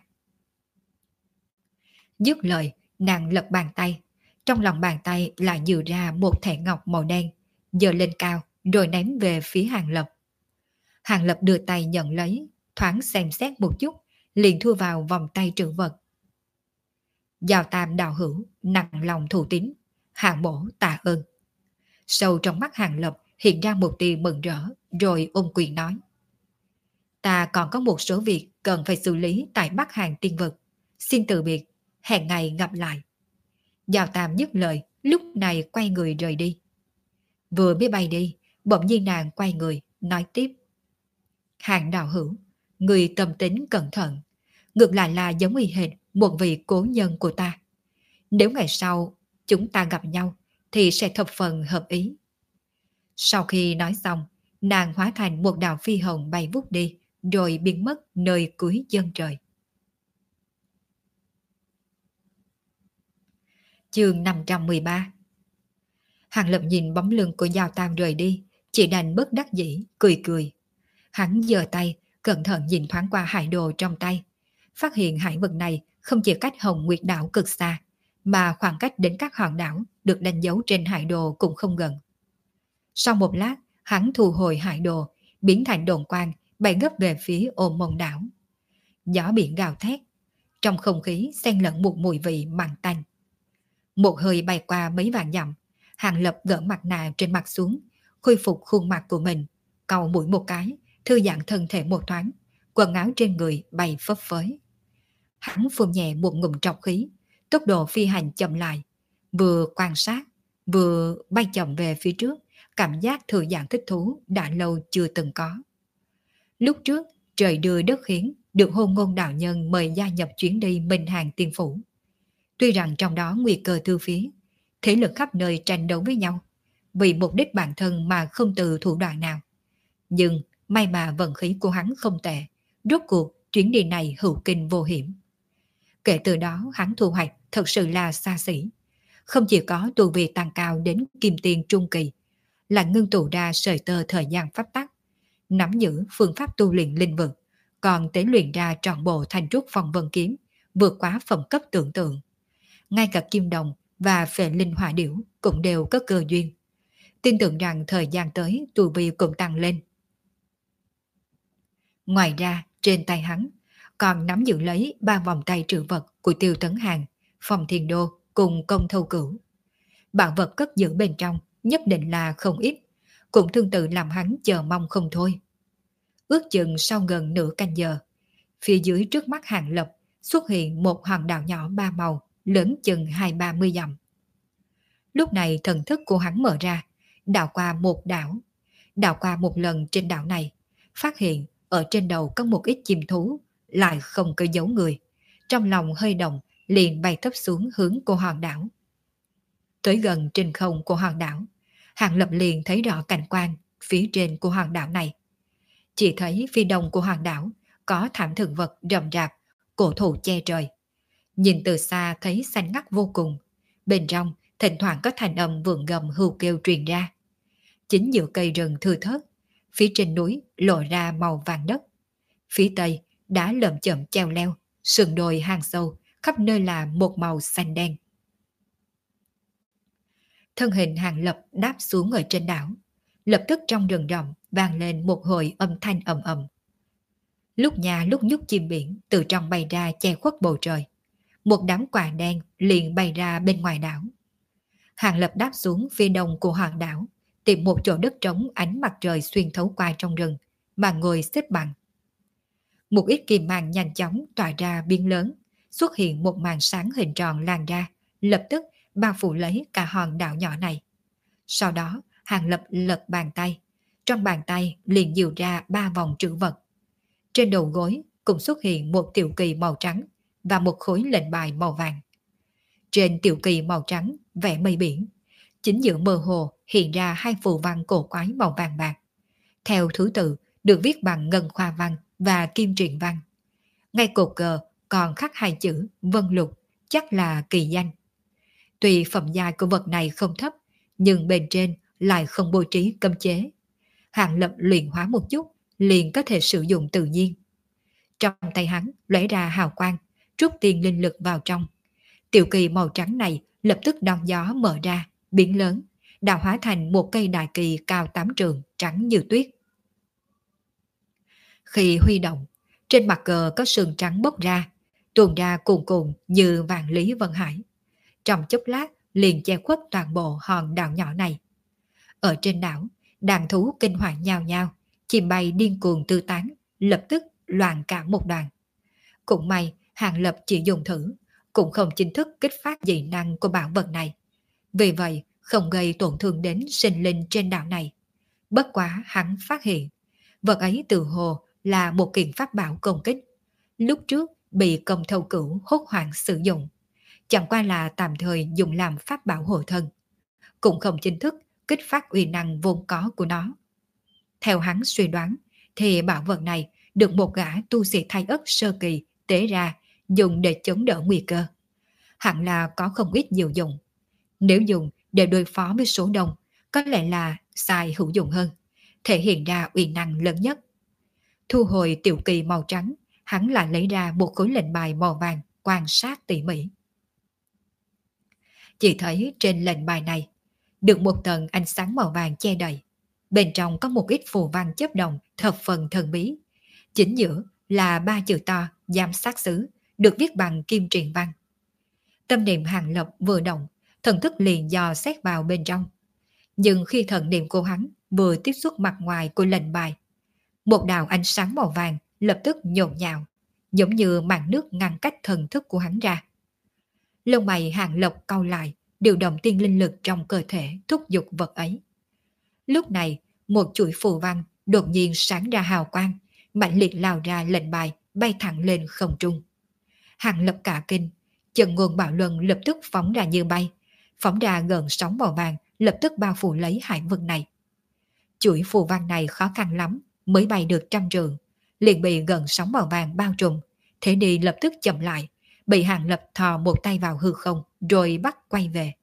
Dứt lời, nàng lật bàn tay. Trong lòng bàn tay lại dừa ra một thẻ ngọc màu đen, giơ lên cao rồi ném về phía Hàng Lập. Hàng Lập đưa tay nhận lấy, thoáng xem xét một chút, liền thu vào vòng tay trữ vật. Giao Tam đạo hữu, nặng lòng thù tín, Hàng mổ tạ ơn. Sâu trong mắt Hàng Lập hiện ra một tia mừng rỡ, rồi ôm quyền nói. Ta còn có một số việc cần phải xử lý tại Bắc Hàng tiên vực. Xin từ biệt, hẹn ngày gặp lại. Giao Tam dứt lời, lúc này quay người rời đi. Vừa mới bay đi, bỗng nhiên nàng quay người, nói tiếp. Hàng đạo hữu, người tâm tính cẩn thận, ngược lại là giống y hệt một vị cố nhân của ta. Nếu ngày sau chúng ta gặp nhau thì sẽ thập phần hợp ý. Sau khi nói xong, nàng hóa thành một đạo phi hồng bay vút đi, rồi biến mất nơi cuối chân trời. Chương năm trăm mười ba. Hàng Lập nhìn bóng lưng của Giao Tam rời đi, chỉ đành bất đắc dĩ, cười cười. Hắn giơ tay, cẩn thận nhìn thoáng qua hải đồ trong tay, phát hiện hải vực này không chỉ cách Hồng Nguyệt đảo cực xa, mà khoảng cách đến các hòn đảo được đánh dấu trên hải đồ cũng không gần. Sau một lát, hắn thu hồi hải đồ, biến thành đồn quang, bay gấp về phía Ôm Mông đảo. Gió biển gào thét, trong không khí xen lẫn một mùi vị mặn tanh. Một hơi bay qua mấy vạn dặm, Hàng Lập gỡ mặt nạ trên mặt xuống, khôi phục khuôn mặt của mình, cau mũi một cái, thư giãn thân thể một thoáng, quần áo trên người bay phấp phới. Hắn phun nhẹ một ngụm trọc khí, tốc độ phi hành chậm lại, vừa quan sát, vừa bay chậm về phía trước, cảm giác thư giãn thích thú đã lâu chưa từng có. Lúc trước, trời đưa đất khiến, được Hôn Ngôn đạo nhân mời gia nhập chuyến đi Minh Hàng Tiên Phủ. Tuy rằng trong đó nguy cơ từ phía, thế lực khắp nơi tranh đấu với nhau, vì mục đích bản thân mà không từ thủ đoạn nào. Nhưng may mà vận khí của hắn không tệ, rốt cuộc chuyến đi này hữu kinh vô hiểm. Kể từ đó hắn thu hoạch thật sự là xa xỉ. Không chỉ có tu vi tăng cao đến kim tiền trung kỳ, là ngưng tụ ra sợi tơ thời gian pháp tắc, nắm giữ phương pháp tu luyện linh vực, còn tế luyện ra trọn bộ thành trúc phong vân kiếm, vượt quá phẩm cấp tưởng tượng. Ngay cả kim đồng và phệ linh hỏa điểu cũng đều có cơ duyên. Tin tưởng rằng thời gian tới tu vi cũng tăng lên. Ngoài ra, trên tay hắn còn nắm giữ lấy ba vòng tay trữ vật của Tiêu Tấn Hàng, Phong Thiên Đô cùng Công Thâu Cửu. Bảo vật cất giữ bên trong nhất định là không ít, cũng tương tự làm hắn chờ mong không thôi. Ước chừng sau gần nửa canh giờ, phía dưới trước mắt Hàng Lập xuất hiện một hòn đảo nhỏ ba màu, lớn chừng hai ba mươi dặm. Lúc này thần thức của hắn mở ra, đảo qua một đảo. Đảo qua một lần trên đảo này, phát hiện ở trên đầu có một ít chim thú, lại không có dấu người. Trong lòng hơi động, liền bay thấp xuống hướng của hòn đảo. Tới gần trên không của hòn đảo, Hàng Lập liền thấy rõ cảnh quan phía trên của hòn đảo này. Chỉ thấy phía đông của hòn đảo có thảm thực vật rậm rạp, cổ thụ che trời. Nhìn từ xa thấy xanh ngắt vô cùng, bên trong thỉnh thoảng có thành âm vượng gầm hưu kêu truyền ra. Chính giữa cây rừng thưa thớt, phía trên núi lộ ra màu vàng đất. Phía tây đã lởm chởm treo leo, sườn đồi hang sâu, khắp nơi là một màu xanh đen. Thân hình Hàng Lập đáp xuống ở trên đảo. Lập tức trong rừng rậm vang lên một hồi âm thanh ầm ầm. Lúc nhà lúc nhúc chim biển từ trong bay ra che khuất bầu trời. Một đám quả đen liền bay ra bên ngoài đảo. Hàng Lập đáp xuống phía đông của hòn đảo, tìm một chỗ đất trống ánh mặt trời xuyên thấu qua trong rừng, mà ngồi xếp bằng. Một ít kim mang nhanh chóng tỏa ra biến lớn, xuất hiện một màn sáng hình tròn lan ra, lập tức bao phủ lấy cả hòn đảo nhỏ này. Sau đó, Hàng Lập lật bàn tay, trong bàn tay liền dịu ra ba vòng trữ vật. Trên đầu gối cũng xuất hiện một tiểu kỳ màu trắng và một khối lệnh bài màu vàng. Trên tiểu kỳ màu trắng vẽ mây biển, chính giữa mơ hồ hiện ra hai phù văn cổ quái màu vàng bạc. Theo thứ tự được viết bằng ngân khoa văn và kim truyền văn. Ngay cột cờ còn khắc hai chữ vân lục, chắc là kỳ danh. Tuy phẩm giai của vật này không thấp, nhưng bên trên lại không bố trí cấm chế. Hàng Lập luyện hóa một chút, liền có thể sử dụng tự nhiên. Trong tay hắn lóe ra hào quang, trút tiền linh lực vào trong. Tiểu kỳ màu trắng này lập tức đón gió mở ra, biến lớn, đã hóa thành một cây đại kỳ cao tám trượng, trắng như tuyết. Khi huy động, trên mặt cờ có sương trắng bốc ra, tuôn ra cuồn cuộn như vạn lý vân hải. Trong chốc lát liền che khuất toàn bộ hòn đảo nhỏ này. Ở trên đảo, đàn thú kinh hoàng nhao nhao, chim bay điên cuồng tư tán, lập tức loạn cả một đoàn. Cũng may Hàng Lập chỉ dùng thử, cũng không chính thức kích phát dị năng của bảo vật này. Vì vậy không gây tổn thương đến sinh linh trên đảo này. Bất quá hắn phát hiện, vật ấy từ hồ là một kiện pháp bảo công kích. Lúc trước bị công thâu cửu hốt hoảng sử dụng, chẳng qua là tạm thời dùng làm pháp bảo hộ thân, cũng không chính thức kích phát uy năng vốn có của nó. Theo hắn suy đoán, thì bảo vật này được một gã tu sĩ Thái Ất sơ kỳ tế ra dùng để chống đỡ nguy cơ. Hẳn là có không ít diệu dụng. Nếu dùng để đối phó với số đông, có lẽ là xài hữu dụng hơn, thể hiện ra uy năng lớn nhất. Thu hồi tiểu kỳ màu trắng, hắn lại lấy ra một khối lệnh bài màu vàng quan sát tỉ mỉ. Chỉ thấy trên lệnh bài này được một tầng ánh sáng màu vàng che đậy. Bên trong có một ít phù văn chớp động thập phần thần bí. Chính giữa là ba chữ to giám sát xứ, được viết bằng kim truyền văn. Tâm niệm Hàng Lập vừa động, thần thức liền dò xét vào bên trong. Nhưng khi thần niệm của hắn vừa tiếp xúc mặt ngoài của lệnh bài, một đạo ánh sáng màu vàng lập tức nhộn nhạo, giống như màn nước ngăn cách thần thức của hắn ra. Lông mày Hàng Lập cau lại, điều động tiên linh lực trong cơ thể thúc giục vật ấy. Lúc này, một chuỗi phù văn đột nhiên sáng ra hào quang, mạnh liệt lao ra lệnh bài, bay thẳng lên không trung. Hàng Lập cả kinh, chân ngôn bạo luân lập tức phóng ra như bay, phóng ra gần sóng màu vàng, lập tức bao phủ lấy hải vực này. Chuỗi phù văn này khó khăn lắm mới bay được trăm trượng, liền bị gần sóng màu vàng bao trùm, thế đi lập tức chậm lại, bị Hàng Lập thò một tay vào hư không rồi bắt quay về.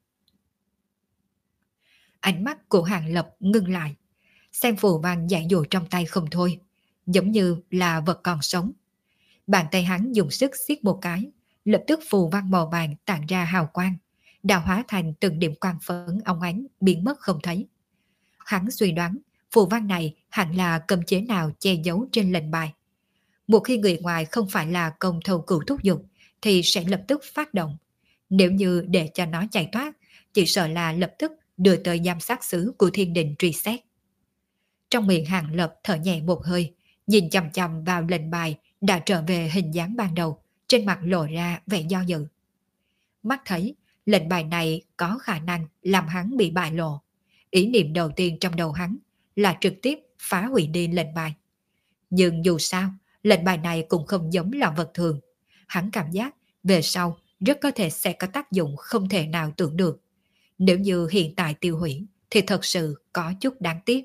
Ánh mắt của Hàng Lập ngưng lại, xem phù văn dại dụ trong tay không thôi, giống như là vật còn sống. Bàn tay hắn dùng sức siết một cái, lập tức phù văn màu vàng tản ra hào quang, đào hóa thành từng điểm quang phấn óng ánh biến mất không thấy. Hắn suy đoán phù văn này hẳn là cấm chế nào che giấu trên lệnh bài. Một khi người ngoài không phải là công thâu cửu thúc giục thì sẽ lập tức phát động. Nếu như để cho nó chạy thoát, chỉ sợ là lập tức đưa tới giám sát xứ của thiên đình truy xét. Trong miệng Hàng Lập thở nhẹ một hơi, nhìn chằm chằm vào lệnh bài đã trở về hình dáng ban đầu, trên mặt lộ ra vẻ do dự. Mắt thấy lệnh bài này có khả năng làm hắn bị bại lộ. Ý niệm đầu tiên trong đầu hắn là trực tiếp phá hủy đi lệnh bài. Nhưng dù sao, lệnh bài này cũng không giống là vật thường. Hắn cảm giác về sau rất có thể sẽ có tác dụng không thể nào tưởng được. Nếu như hiện tại tiêu hủy thì thật sự có chút đáng tiếc.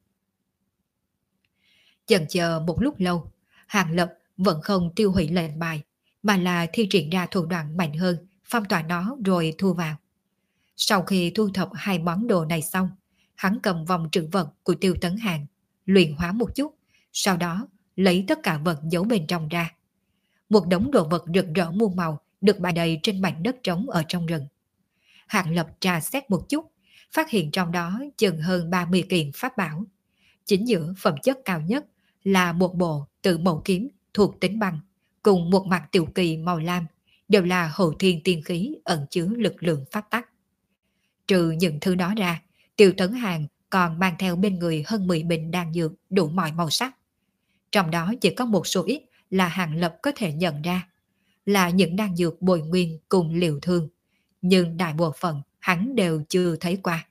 Chần chờ một lúc lâu, Hàng Lập vẫn không tiêu hủy lệnh bài, mà là thi triển ra thủ đoạn mạnh hơn, phong tỏa nó rồi thu vào. Sau khi thu thập hai món đồ này xong, Hắn cầm vòng trữ vật của Tiêu Tấn Hàng, luyện hóa một chút, sau đó lấy tất cả vật giấu bên trong ra. Một đống đồ vật rực rỡ muôn màu được bày đầy trên mảnh đất trống ở trong rừng. Hàng Lập trà xét một chút, phát hiện trong đó chừng hơn ba mươi kiện pháp bảo. Chính giữa phẩm chất cao nhất là một bộ tự mẫu kiếm thuộc tính băng, cùng một mặt tiểu kỳ màu lam, đều là hậu thiên tiên khí ẩn chứa lực lượng pháp tắc. Trừ những thứ đó ra, Tiêu Tấn Hàng còn mang theo bên người hơn mười bình đan dược đủ mọi màu sắc. Trong đó chỉ có một số ít là Hàng Lập có thể nhận ra, là những đan dược bồi nguyên cùng liều thương, nhưng đại bộ phận hắn đều chưa thấy qua.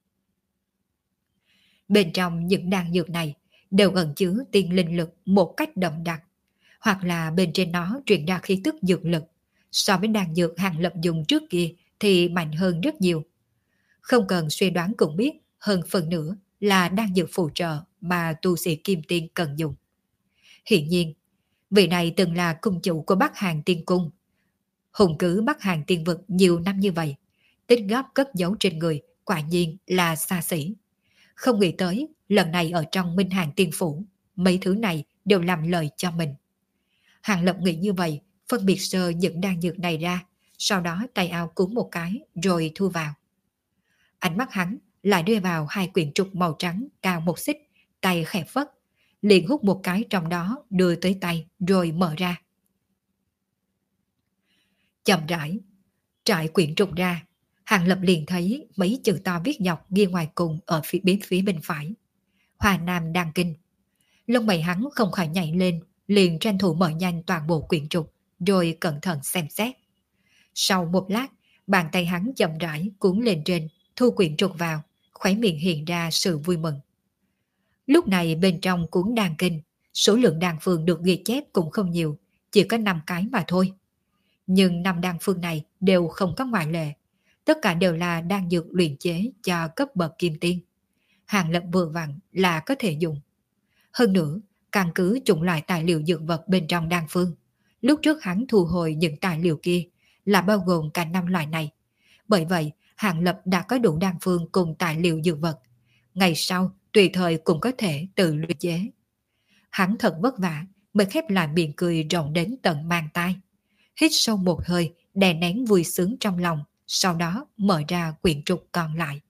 Bên trong những đan dược này đều ẩn chứa tiên linh lực một cách đậm đặc, hoặc là bên trên nó truyền ra khí tức dược lực, so với đan dược Hàng Lập dùng trước kia thì mạnh hơn rất nhiều. Không cần suy đoán cũng biết, hơn phần nữa là đan dược phụ trợ mà tu sĩ Kim Tiên cần dùng. Hiển nhiên, vị này từng là cung chủ của Bắc Hàng Tiên Cung, hùng cứ Bắc Hàng Tiên Vực nhiều năm như vậy, tích góp cất giấu trên người quả nhiên là xa xỉ. Không nghĩ tới lần này ở trong Minh Hàng Tiên Phủ, mấy thứ này đều làm lợi cho mình. Hàng Lập nghĩ như vậy, phân biệt sơ những đan dược này ra, sau đó tay áo cúm một cái rồi thu vào. Ánh mắt hắn lại đưa vào hai quyển trục màu trắng cao một xích, tay khẽ phất, liền hút một cái trong đó đưa tới tay rồi mở ra. Chậm rãi trải quyển trục ra, Hàng Lập liền thấy mấy chữ to viết dọc ghi ngoài cùng ở phía bên phía bên phải: Hoa Nam Đan Kinh. Lông mày hắn không khỏi nhảy lên, liền tranh thủ mở nhanh toàn bộ quyển trục rồi cẩn thận xem xét. Sau một lát, bàn tay hắn chậm rãi cuốn lên trên, thu quyển trục vào, khóe miệng hiện ra sự vui mừng. Lúc này bên trong cuốn đan kinh, số lượng đan phương được ghi chép cũng không nhiều, chỉ có năm cái mà thôi. Nhưng năm đan phương này đều không có ngoại lệ, tất cả đều là đan dược luyện chế cho cấp bậc kim tiên. Hàng Lập vừa vặn là có thể dùng. Hơn nữa, căn cứ chủng loại tài liệu dược vật bên trong đan phương, lúc trước hắn thu hồi những tài liệu kia là bao gồm cả năm loại này. Bởi vậy, Hàng Lập đã có đủ đan phương cùng tài liệu dược vật, ngày sau tùy thời cũng có thể tự luyện chế. Hắn thật vất vả mới khép lại miệng cười rộng đến tận mang tai, hít sâu một hơi, đè nén vui sướng trong lòng, sau đó mở ra quyển trục còn lại.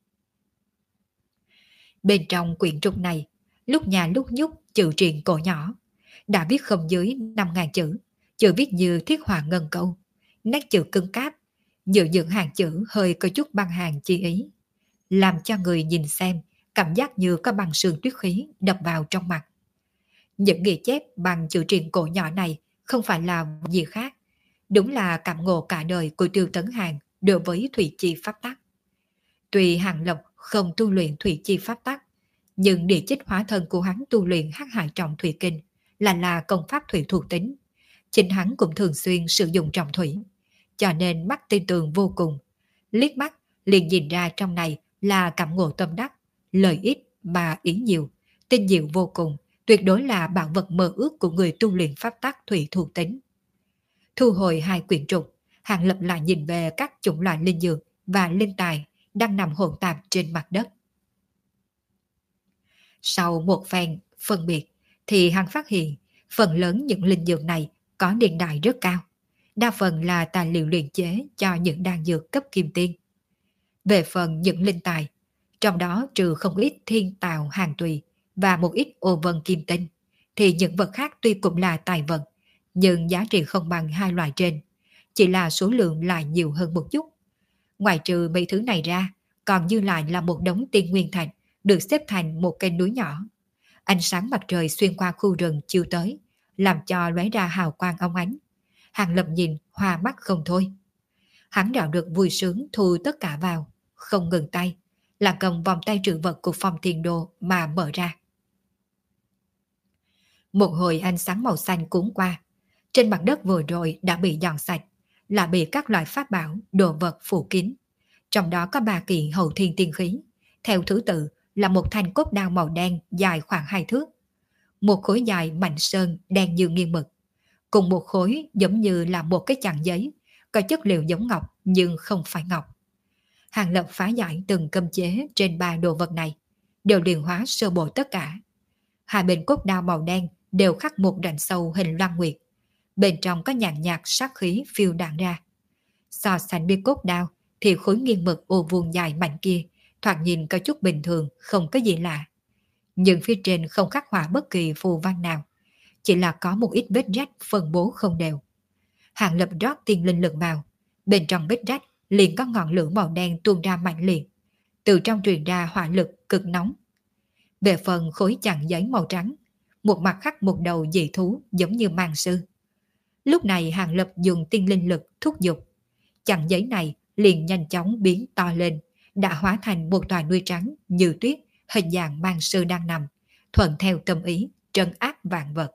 Bên trong quyển trục này, lúc nhà lúc nhúc chữ truyện cổ nhỏ, đã viết không dưới năm ngàn chữ, chữ viết như thiết họa ngân câu, nét chữ cứng cáp, giữa những hàng chữ hơi có chút băng hàng chi ý, làm cho người nhìn xem cảm giác như có băng sương tuyết khí đập vào trong mặt. Những ghi chép bằng chữ truyện cổ nhỏ này không phải là gì khác, đúng là cảm ngộ cả đời của Tiêu Tấn Hàng đối với thủy chi pháp tắc. Tuy Hàng Lập không tu luyện thủy chi pháp tắc, nhưng địa chích hóa thân của hắn tu luyện hắc hải trọng thủy kinh là là công pháp thủy thuộc tính. Chính hắn cũng thường xuyên sử dụng trọng thủy, cho nên mắt tin tường vô cùng. Liếc mắt liền nhìn ra trong này là cảm ngộ tâm đắc, lời ít mà ý nhiều, tinh diệu vô cùng, tuyệt đối là bảo vật mơ ước của người tu luyện pháp tắc thủy thuộc tính. Thu hồi hai quyển trục, Hàng Lập lại nhìn về các chủng loại linh dược và linh tài đang nằm hỗn tạp trên mặt đất. Sau một phen phân biệt thì hắn phát hiện phần lớn những linh dược này có niên đại rất cao, đa phần là tài liệu luyện chế cho những đan dược cấp kim tiên. Về phần những linh tài, trong đó trừ không ít thiên tào hàng tùy và một ít ô vân kim tinh, thì những vật khác tuy cũng là tài vật, nhưng giá trị không bằng hai loại trên, chỉ là số lượng lại nhiều hơn một chút. Ngoài trừ mấy thứ này ra, còn dư lại là một đống tiên nguyên thạch được xếp thành một cây núi nhỏ. Ánh sáng mặt trời xuyên qua khu rừng chiếu tới, làm cho lóe ra hào quang óng ánh. Hàng Lập nhìn hoa mắt không thôi. Hắn đạo được vui sướng thu tất cả vào, không ngừng tay, là cầm vòng tay trữ vật của Phong Thiên Đô mà mở ra. Một hồi ánh sáng màu xanh cuốn qua, trên mặt đất vừa rồi đã bị dọn sạch, là bị các loại pháp bảo, đồ vật phủ kín. Trong đó có ba kiện hậu thiên tiên khí, theo thứ tự là một thanh cốt đao màu đen dài khoảng hai thước, một khối dài mảnh sơn đen như nghiêng mực, cùng một khối giống như là một cái chặn giấy, có chất liệu giống ngọc nhưng không phải ngọc. Hàng Lập phá giải từng cấm chế trên ba đồ vật này, đều luyện hóa sơ bộ tất cả. Hai bên cốt đao màu đen đều khắc một rãnh sâu hình loan nguyệt, bên trong có nhàn nhạt sát khí phiêu đạn ra. So sánh với cốt đao thì khối nghiêng mực ô vuông dài mạnh kia thoạt nhìn có chút bình thường, không có gì lạ. Nhưng phía trên không khắc họa bất kỳ phù văn nào, chỉ là có một ít vết rách phân bố không đều. Hàng Lập rót tiên linh lực vào, bên trong vết rách liền có ngọn lửa màu đen tuôn ra mạnh liệt, từ trong truyền ra hỏa lực cực nóng. Về phần khối chặn giấy màu trắng, một mặt khắc một đầu dị thú giống như màng sư. Lúc này Hàng Lập dùng tiên linh lực thúc giục, chặn giấy này liền nhanh chóng biến to lên, đã hóa thành một tòa núi trắng như tuyết, hình dạng màng sư đang nằm, thuận theo tâm ý, trấn áp vạn vật.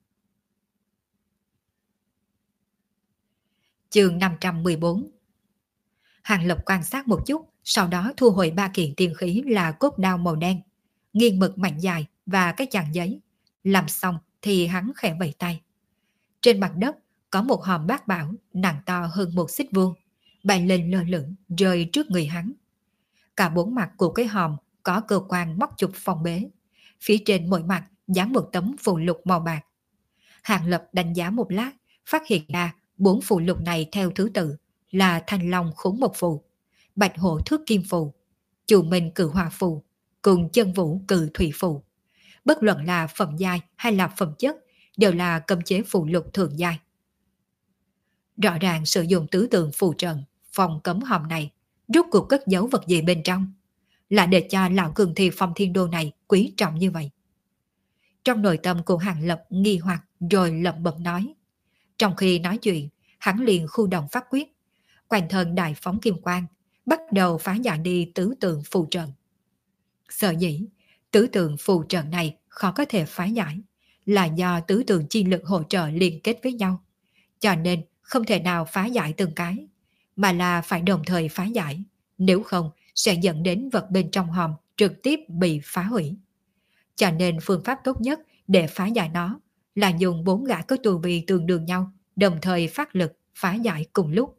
Chương năm trăm mười bốn. Hàng Lập quan sát một chút, sau đó thu hồi ba kiện tiên khí là cốt đao màu đen, nghiêng mực mạnh dài và cái chặn giấy. Làm xong thì hắn khẽ vẫy tay. Trên mặt đất có một hòm bát bảo nặng to hơn một xích vuông, bay lên lơ lửng rơi trước người hắn. Cả bốn mặt của cái hòm có cơ quan móc chụp phong bế, phía trên mỗi mặt dán một tấm phù lục màu bạc. Hàng Lập đánh giá một lát, phát hiện ra bốn phù lục này theo thứ tự là Thanh Long khốn một phù, Bạch Hổ thước kim phù, Chù Minh cử hỏa phù, cùng Chân Vũ cử thủy phù. Bất luận là phẩm giai hay là phẩm chất đều là cấm chế phù lục thường giai. Rõ ràng sử dụng tứ tượng phù trận phòng cấm hòm này, rốt cuộc cất giấu vật gì bên trong, là để cho lão cường thi Phong Thiên Đô này quý trọng như vậy. Trong nội tâm của Hàng Lập nghi hoặc rồi lẩm bẩm nói. Trong khi nói chuyện, hắn liền khu động pháp quyết, quanh thân đại phóng kim quang, bắt đầu phá giải đi tứ tượng phù trận. Sở dĩ tứ tượng phù trận này khó có thể phá giải là do tứ tượng chi lực hỗ trợ liên kết với nhau, cho nên không thể nào phá giải từng cái, mà là phải đồng thời phá giải, nếu không sẽ dẫn đến vật bên trong hòm trực tiếp bị phá hủy. Cho nên phương pháp tốt nhất để phá giải nó là dùng bốn gã có tu vi tương đương nhau, đồng thời phát lực phá giải cùng lúc.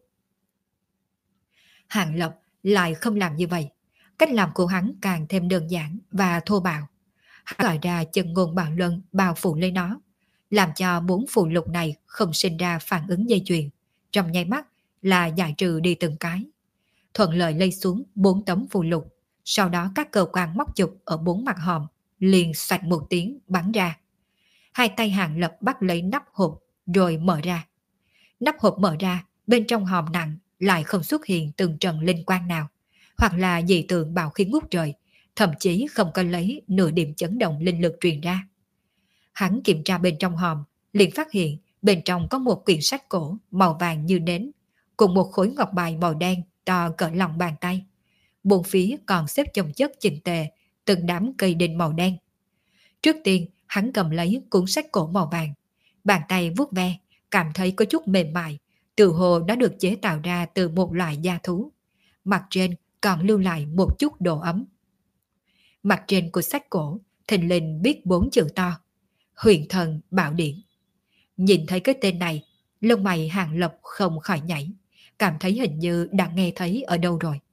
Hàng Lập lại không làm như vậy. Cách làm của hắn càng thêm đơn giản và thô bạo. Hắn gọi ra chân ngôn bạo luân bao phủ lấy nó, làm cho bốn phù lục này không sinh ra phản ứng dây chuyền, trong nháy mắt là giải trừ đi từng cái. Thuận lợi lây xuống bốn tấm phù lục, sau đó các cơ quan móc chụp ở bốn mặt hòm liền xoạch một tiếng bắn ra. Hai tay Hàng Lập bắt lấy nắp hộp rồi mở ra. Nắp hộp mở ra, bên trong hòm nặng lại không xuất hiện từng trận linh quang nào, hoặc là dị tượng bạo khí ngút trời, thậm chí không có lấy nửa điểm chấn động linh lực truyền ra. Hắn kiểm tra bên trong hòm, liền phát hiện bên trong có một quyển sách cổ màu vàng như nến, cùng một khối ngọc bài màu đen to cỡ lòng bàn tay. Bốn phía còn xếp chồng chất chỉnh tề từng đám cây đinh màu đen. Trước tiên hắn cầm lấy cuốn sách cổ màu vàng, bàn tay vuốt ve, cảm thấy có chút mềm mại, tự hồ nó được chế tạo ra từ một loại da thú. Mặt trên còn lưu lại một chút độ ấm. Mặt trên của sách cổ thình lình viết bốn chữ to: Huyền Thần Bảo Điển. Nhìn thấy cái tên này, lông mày Hàng Lập không khỏi nhảy, cảm thấy hình như đã nghe thấy ở đâu rồi.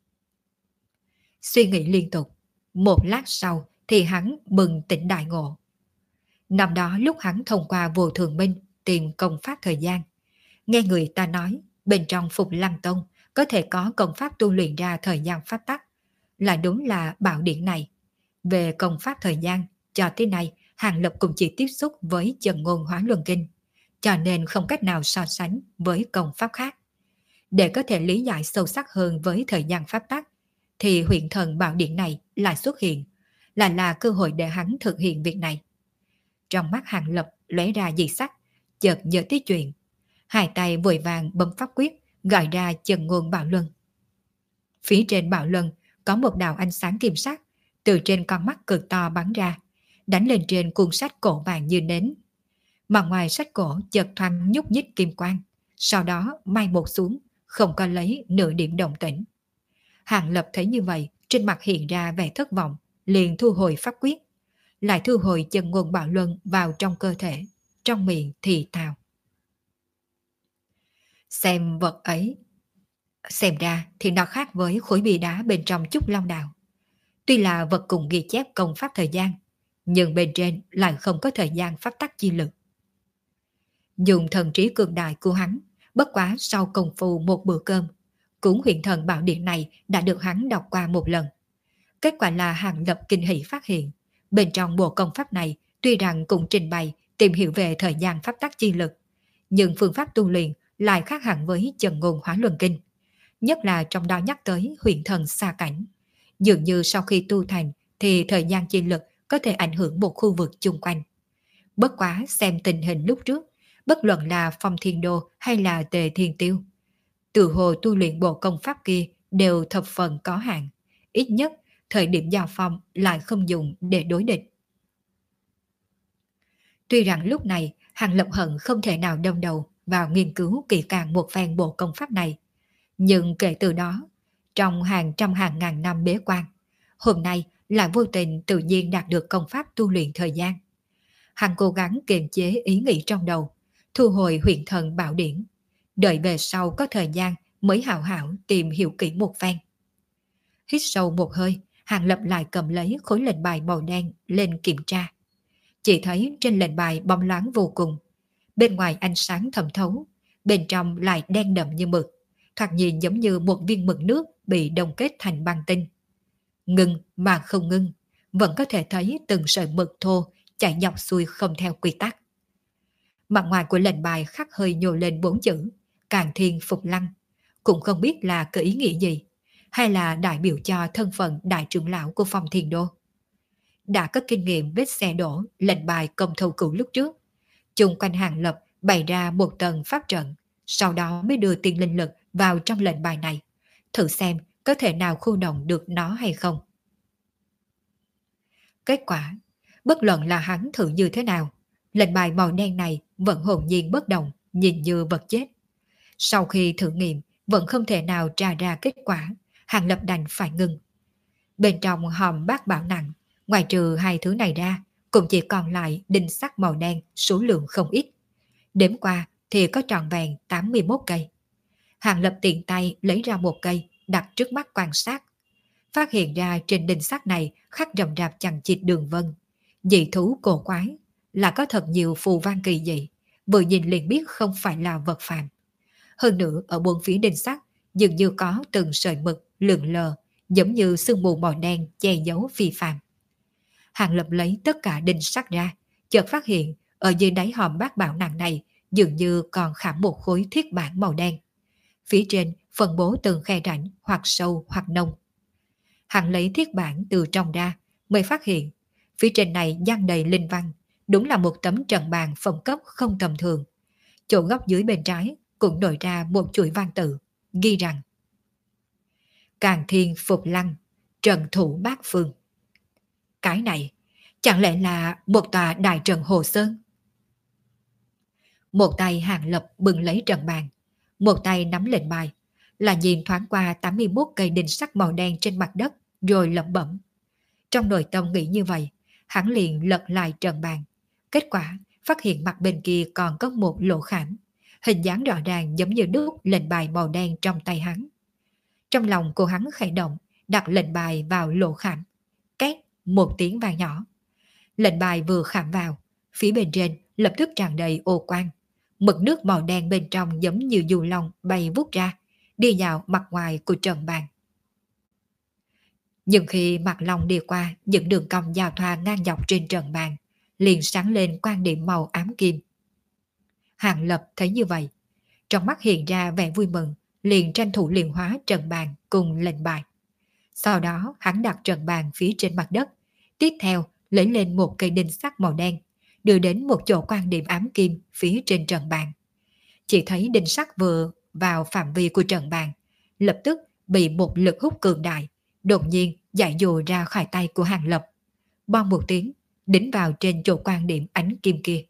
Suy nghĩ liên tục, một lát sau thì hắn bừng tỉnh đại ngộ. Năm đó lúc hắn thông qua Vô Thường Minh tìm công pháp thời gian, nghe người ta nói bên trong Phục Lăng Tông có thể có công pháp tu luyện ra thời gian pháp tắc, là đúng là bảo điển này. Về công pháp thời gian, cho tới nay Hàng Lập cũng chỉ tiếp xúc với Chân Ngôn Hóa Luân Kinh, cho nên không cách nào so sánh với công pháp khác. Để có thể lý giải sâu sắc hơn với thời gian pháp tắc, thì Huyền Thần Bảo Điển này lại xuất hiện, là là cơ hội để hắn thực hiện việc này. Trong mắt Hàng Lập lóe ra dị sắc, chợt nhớ tới chuyện. Hai tay vội vàng bấm pháp quyết, gọi ra Chân Ngôn Bảo Luân. Phía trên Bảo Luân có một đạo ánh sáng kim sắc, từ trên con mắt cực to bắn ra, đánh lên trên cuốn sách cổ vàng như nến. Mà ngoài sách cổ chợt thoáng nhúc nhích kim quang, sau đó mai một xuống, không có lấy nửa điểm động tĩnh. Hàng Lập thấy như vậy, trên mặt hiện ra vẻ thất vọng, liền thu hồi pháp quyết, lại thu hồi Chân Ngôn Bảo Luân vào trong cơ thể, trong miệng thì thào: Xem vật ấy. Xem ra thì nó khác với khối bia đá bên trong Chúc Long Đạo. Tuy là vật cùng ghi chép công pháp thời gian, nhưng bên trên lại không có thời gian pháp tắc chi lực. Dùng thần trí cường đại của hắn, bất quá sau công phu một bữa cơm, cuốn huyền thần bảo điện này đã được hắn đọc qua một lần. Kết quả là Hàng Lập kinh hỉ phát hiện, bên trong bộ công pháp này tuy rằng cũng trình bày tìm hiểu về thời gian pháp tắc chi lực, nhưng phương pháp tu luyện lại khác hẳn với Chân Ngôn Hóa Luân Kinh. Nhất là trong đó nhắc tới huyền thần xa cảnh. Dường như sau khi tu thành thì thời gian chi lực có thể ảnh hưởng một khu vực chung quanh. Bất quá xem tình hình lúc trước, bất luận là Phong Thiên Đô hay là Tề Thiên Tiêu, từ hồ tu luyện bộ công pháp kia đều thập phần có hạn. Ít nhất, thời điểm giao phong lại không dùng để đối địch. Tuy rằng lúc này, Hàng Lập hận không thể nào đâm đầu vào nghiên cứu kỳ càng một phen bộ công pháp này. Nhưng kể từ đó, trong hàng trăm hàng ngàn năm bế quan, hôm nay lại vô tình tự nhiên đạt được công pháp tu luyện thời gian. Hắn cố gắng kiềm chế ý nghĩ trong đầu, thu hồi huyền thần bảo điển, đợi về sau có thời gian mới hảo hảo tìm hiểu kỹ một phen. Hít sâu một hơi, Hàng Lập lại cầm lấy khối lệnh bài màu đen lên kiểm tra. Chỉ thấy trên lệnh bài bóng loáng vô cùng, bên ngoài ánh sáng thẩm thấu, bên trong lại đen đậm như mực, thoạt nhìn giống như một viên mực nước bị đông kết thành băng tinh. Ngưng mà không ngưng, vẫn có thể thấy từng sợi mực thô chạy dọc xuôi không theo quy tắc. Mặt ngoài của lệnh bài khắc hơi nhô lên bốn chữ Càn Thiên Phục Lăng, cũng không biết là có ý nghĩa gì, hay là đại biểu cho thân phận đại trưởng lão của Phong Thiên Đô. Đã có kinh nghiệm vết xe đổ lệnh bài công thâu cửu lúc trước, chung quanh Hàng Lập bày ra một tầng pháp trận, sau đó mới đưa tiên linh lực vào trong lệnh bài này, thử xem có thể nào khu động được nó hay không. Kết quả, bất luận là hắn thử như thế nào, lệnh bài màu đen này vẫn hồn nhiên bất động, nhìn như vật chết. Sau khi thử nghiệm, vẫn không thể nào tra ra kết quả, Hàng Lập đành phải ngừng. Bên trong hòm bát bảo nặng, ngoài trừ hai thứ này ra, cũng chỉ còn lại đinh sắt màu đen số lượng không ít. Đếm qua thì có trọn vẹn tám mươi mốt cây. Hàng Lập tiện tay lấy ra một cây, đặt trước mắt quan sát. Phát hiện ra trên đinh sắt này khắc rậm rạp chằng chịt đường vân. Dị thú cổ quái, là có thật nhiều phù văn kỳ dị, vừa nhìn liền biết không phải là vật phàm. Hơn nữa ở bốn phía đinh sắt dường như có từng sợi mực lượn lờ, giống như sương mù màu đen che giấu phi phàm. Hàng Lập lấy tất cả đinh sắt ra, chợt phát hiện ở dưới đáy hòm bát bảo nặng này dường như còn khảm một khối thiết bản màu đen. Phía trên phân bố từng khe rãnh hoặc sâu hoặc nông. Hắn lấy thiết bản từ trong ra, mới phát hiện phía trên này dán đầy linh văn, đúng là một tấm trận bàn phẩm cấp không tầm thường. Chỗ góc dưới bên trái cũng nổi ra một chuỗi văn tự, ghi rằng Càn Thiên Phục Lăng, trận thủ bát phương. Cái này, chẳng lẽ là một tòa đại trận Hồ Sơn? Một tay Hàng Lập bưng lấy trận bàn, một tay nắm lệnh bài, là nhìn thoáng qua tám mươi mốt cây đinh sắt màu đen trên mặt đất, rồi lẩm bẩm. Trong nội tâm nghĩ như vậy, hắn liền lật lại trận bàn. Kết quả, phát hiện mặt bên kia còn có một lỗ khảm, hình dáng rõ ràng giống như đúc lệnh bài màu đen trong tay hắn. Trong lòng cô hắn khẽ động, đặt lệnh bài vào lỗ khảm. Két, một tiếng vang nhỏ. Lệnh bài vừa khảm vào, phía bên trên lập tức tràn đầy ô quang. Mực nước màu đen bên trong giống như dù long bay vút ra, đi vào mặt ngoài của trận bàn. Nhưng khi mặt lòng đi qua những đường cong giao thoa ngang dọc trên trận bàn, liền sáng lên quan điểm màu ám kim. Hàng Lập thấy như vậy, trong mắt hiện ra vẻ vui mừng, liền tranh thủ liền hóa trận bàn cùng lệnh bài. Sau đó hắn đặt trận bàn phía trên mặt đất, tiếp theo lấy lên một cây đinh sắt màu đen, đưa đến một chỗ quan điểm ám kim phía trên trận bàn. Chỉ thấy đinh sắt vừa vào phạm vi của trận bàn, lập tức bị một lực hút cường đại, đột nhiên giải dồ ra khỏi tay của Hàng Lập. Bom một tiếng, đính vào trên chỗ quan điểm ánh kim kia.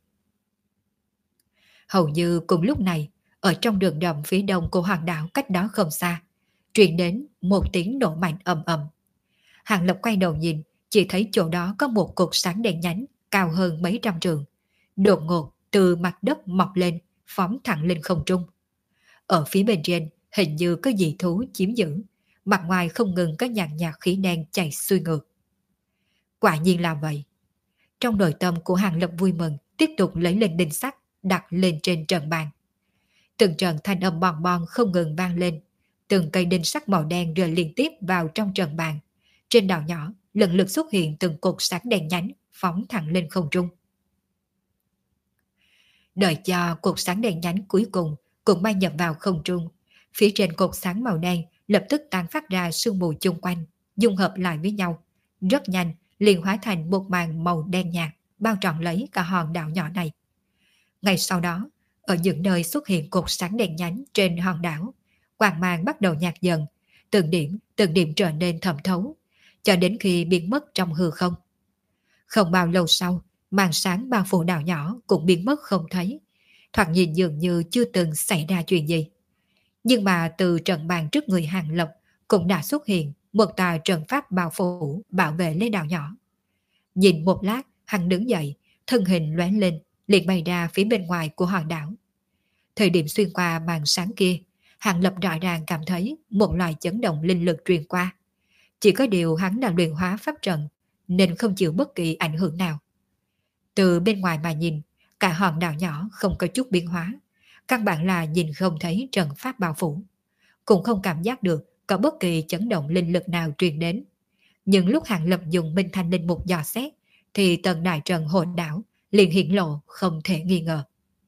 Hầu như cùng lúc này, ở trong đường đầm phía đông của hoàng đảo cách đó không xa, truyền đến một tiếng nổ mạnh ầm ầm. Hàng Lập quay đầu nhìn, chỉ thấy chỗ đó có một cột sáng đèn nhánh cao hơn mấy trăm trượng, đột ngột từ mặt đất mọc lên, phóng thẳng lên không trung. Ở phía bên trên hình như có dị thú chiếm giữ, mặt ngoài không ngừng có nhàn nhạt khí đen chạy xuôi ngược. Quả nhiên là vậy. Trong nội tâm của Hàng Lập vui mừng, tiếp tục lấy lên đinh sắt, đặt lên trên trận bàn. Từng trận thanh âm bòn bon không ngừng vang lên, từng cây đinh sắt màu đen rơi liên tiếp vào trong trận bàn. Trên đảo nhỏ, lần lượt xuất hiện từng cột sáng đen nhánh, phóng thẳng lên không trung. Đợi cho cột sáng đen nhánh cuối cùng cũng bay nhập vào không trung, phía trên cột sáng màu đen lập tức tán phát ra sương mù chung quanh, dung hợp lại với nhau. Rất nhanh, liền hóa thành một màn màu đen nhạt, bao trọn lấy cả hòn đảo nhỏ này. Ngay sau đó, ở những nơi xuất hiện cột sáng đen nhánh trên hòn đảo, quang mang bắt đầu nhạt dần, từng điểm, từng điểm trở nên thẩm thấu, cho đến khi biến mất trong hư không. Không bao lâu sau, màn sáng bao phủ đảo nhỏ cũng biến mất không thấy, thoạt nhìn dường như chưa từng xảy ra chuyện gì. Nhưng mà từ trận bàn trước người Hàng Lập cũng đã xuất hiện một tòa trận pháp bao phủ bảo vệ lấy đảo nhỏ. Nhìn một lát, hắn đứng dậy, thân hình lóe lên, liền bay ra phía bên ngoài của hòn đảo. Thời điểm xuyên qua màn sáng kia, Hàng Lập rõ ràng cảm thấy một loại chấn động linh lực truyền qua. Chỉ có điều hắn đã luyện hóa pháp trận, nên không chịu bất kỳ ảnh hưởng nào. Từ bên ngoài mà nhìn, cả hòn đảo nhỏ không có chút biến hóa, căn bản là nhìn không thấy trận pháp bao phủ, cũng không cảm giác được có bất kỳ chấn động linh lực nào truyền đến. Nhưng lúc Hàng Lập dùng Minh Thanh Linh Mục dò xét, thì tầng đại trận hồn đảo liền hiển lộ không thể nghi ngờ.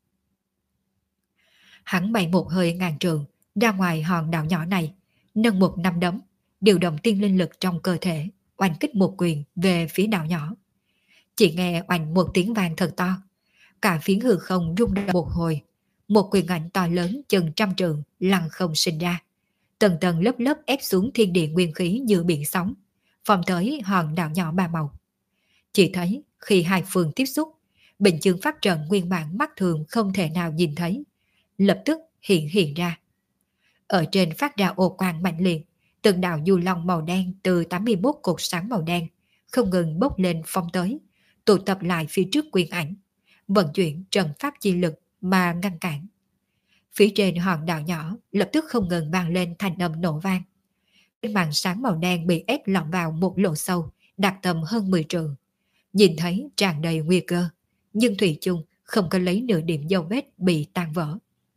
Hắn bay một hơi ngàn trường ra ngoài hòn đảo nhỏ này, nâng một nắm đấm, điều động tiên linh lực trong cơ thể, oanh kích một quyền về phía đảo nhỏ. Chỉ nghe oanh một tiếng vang thật to, cả phiến hư không rung động một hồi, một quyền ảnh to lớn chừng trăm trượng lăng không sinh ra, tầng tầng lớp lớp ép xuống thiên địa nguyên khí như biển sóng, phòng tới hòn đảo nhỏ ba màu. Chỉ thấy khi hai phương tiếp xúc, bình chương pháp trận nguyên bản mắt thường không thể nào nhìn thấy, lập tức hiện hiện ra. Ở trên phát ra ô quang mạnh liệt, từng đạo du long màu đen từ tám mươi mốt cột sáng màu đen không ngừng bốc lên phong tới, tụ tập lại phía trước quyền ảnh, vận chuyển trận pháp chi lực mà ngăn cản. Phía trên hòn đảo nhỏ lập tức không ngừng vang lên thanh âm nổ vang. Trên màn sáng màu đen bị ép lọt vào một lỗ sâu, đạt tầm hơn mười trượng. Nhìn thấy tràn đầy nguy cơ, nhưng thủy chung không có lấy nửa điểm dấu vết bị tan vỡ.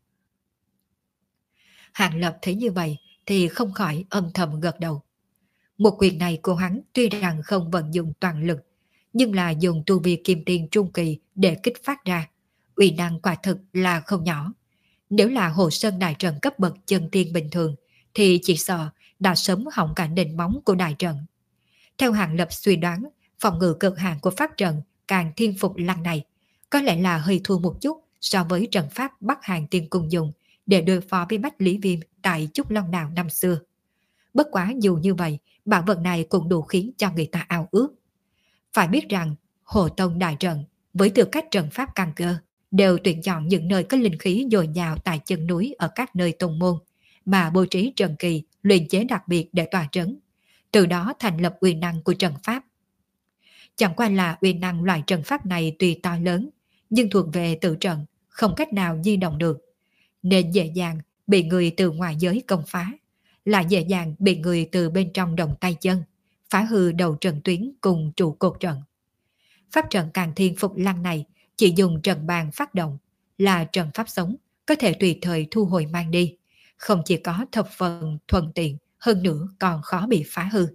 Hàng Lập thấy như vậy thì không khỏi âm thầm gật đầu. Một quyền này của hắn tuy rằng không vận dụng toàn lực, nhưng là dùng tu vi kim tiên trung kỳ để kích phát ra, uy năng quả thực là không nhỏ. Nếu là Hồ Sơn đại trận cấp bậc chân tiên bình thường, thì chỉ sợ đã sớm hỏng cả nền móng của đại trận. Theo Hàng Lập suy đoán, phòng ngự cực hạn của pháp trận càng thiên phục lăng này có lẽ là hơi thua một chút so với trận pháp Bắc Hàn Tiên Cung dùng để đối phó với Bách Lý Viêm tại Trúc Long Đảo năm xưa. Bất quá dù như vậy, bảo vật này cũng đủ khiến cho người ta ao ước. Phải biết rằng, Hồ Tông đại trận với tư cách trận pháp căn cơ đều tuyển chọn những nơi có linh khí dồi dào tại chân núi ở các nơi tông môn, mà bố trí trận kỳ, luyện chế đặc biệt để tỏa trấn, từ đó thành lập uy năng của trận pháp. Chẳng qua là uy năng loại trận pháp này tuy to lớn, nhưng thuộc về tự trận, không cách nào di động được, nên dễ dàng bị người từ ngoài giới công phá, lại dễ dàng bị người từ bên trong động tay chân phá hư đầu trận tuyến cùng trụ cột trận. Pháp trận Càng Thiên Phục Lăng này chỉ dùng trận bàn phát động, là trận pháp sống, có thể tùy thời thu hồi mang đi, không chỉ có thập phần thuận tiện, hơn nữa còn khó bị phá hư.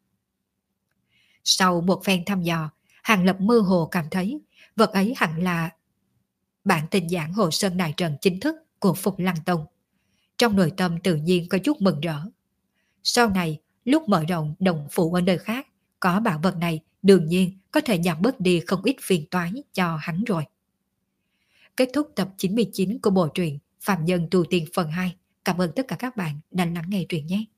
Sau một phen thăm dò, Hàng Lập mơ hồ cảm thấy vật ấy hẳn là bản tình giảng Hồ Sơn đại trận chính thức của Phục Lăng Tông. Trong nội tâm tự nhiên có chút mừng rỡ. Sau này, lúc mở rộng đồng phủ ở nơi khác, có bảo vật này đương nhiên có thể giảm bớt đi không ít phiền toái cho hắn rồi. Kết thúc tập chín mươi chín của bộ truyện Phạm Nhân Tu Tiên phần hai. Cảm ơn tất cả các bạn đã lắng nghe truyện nhé.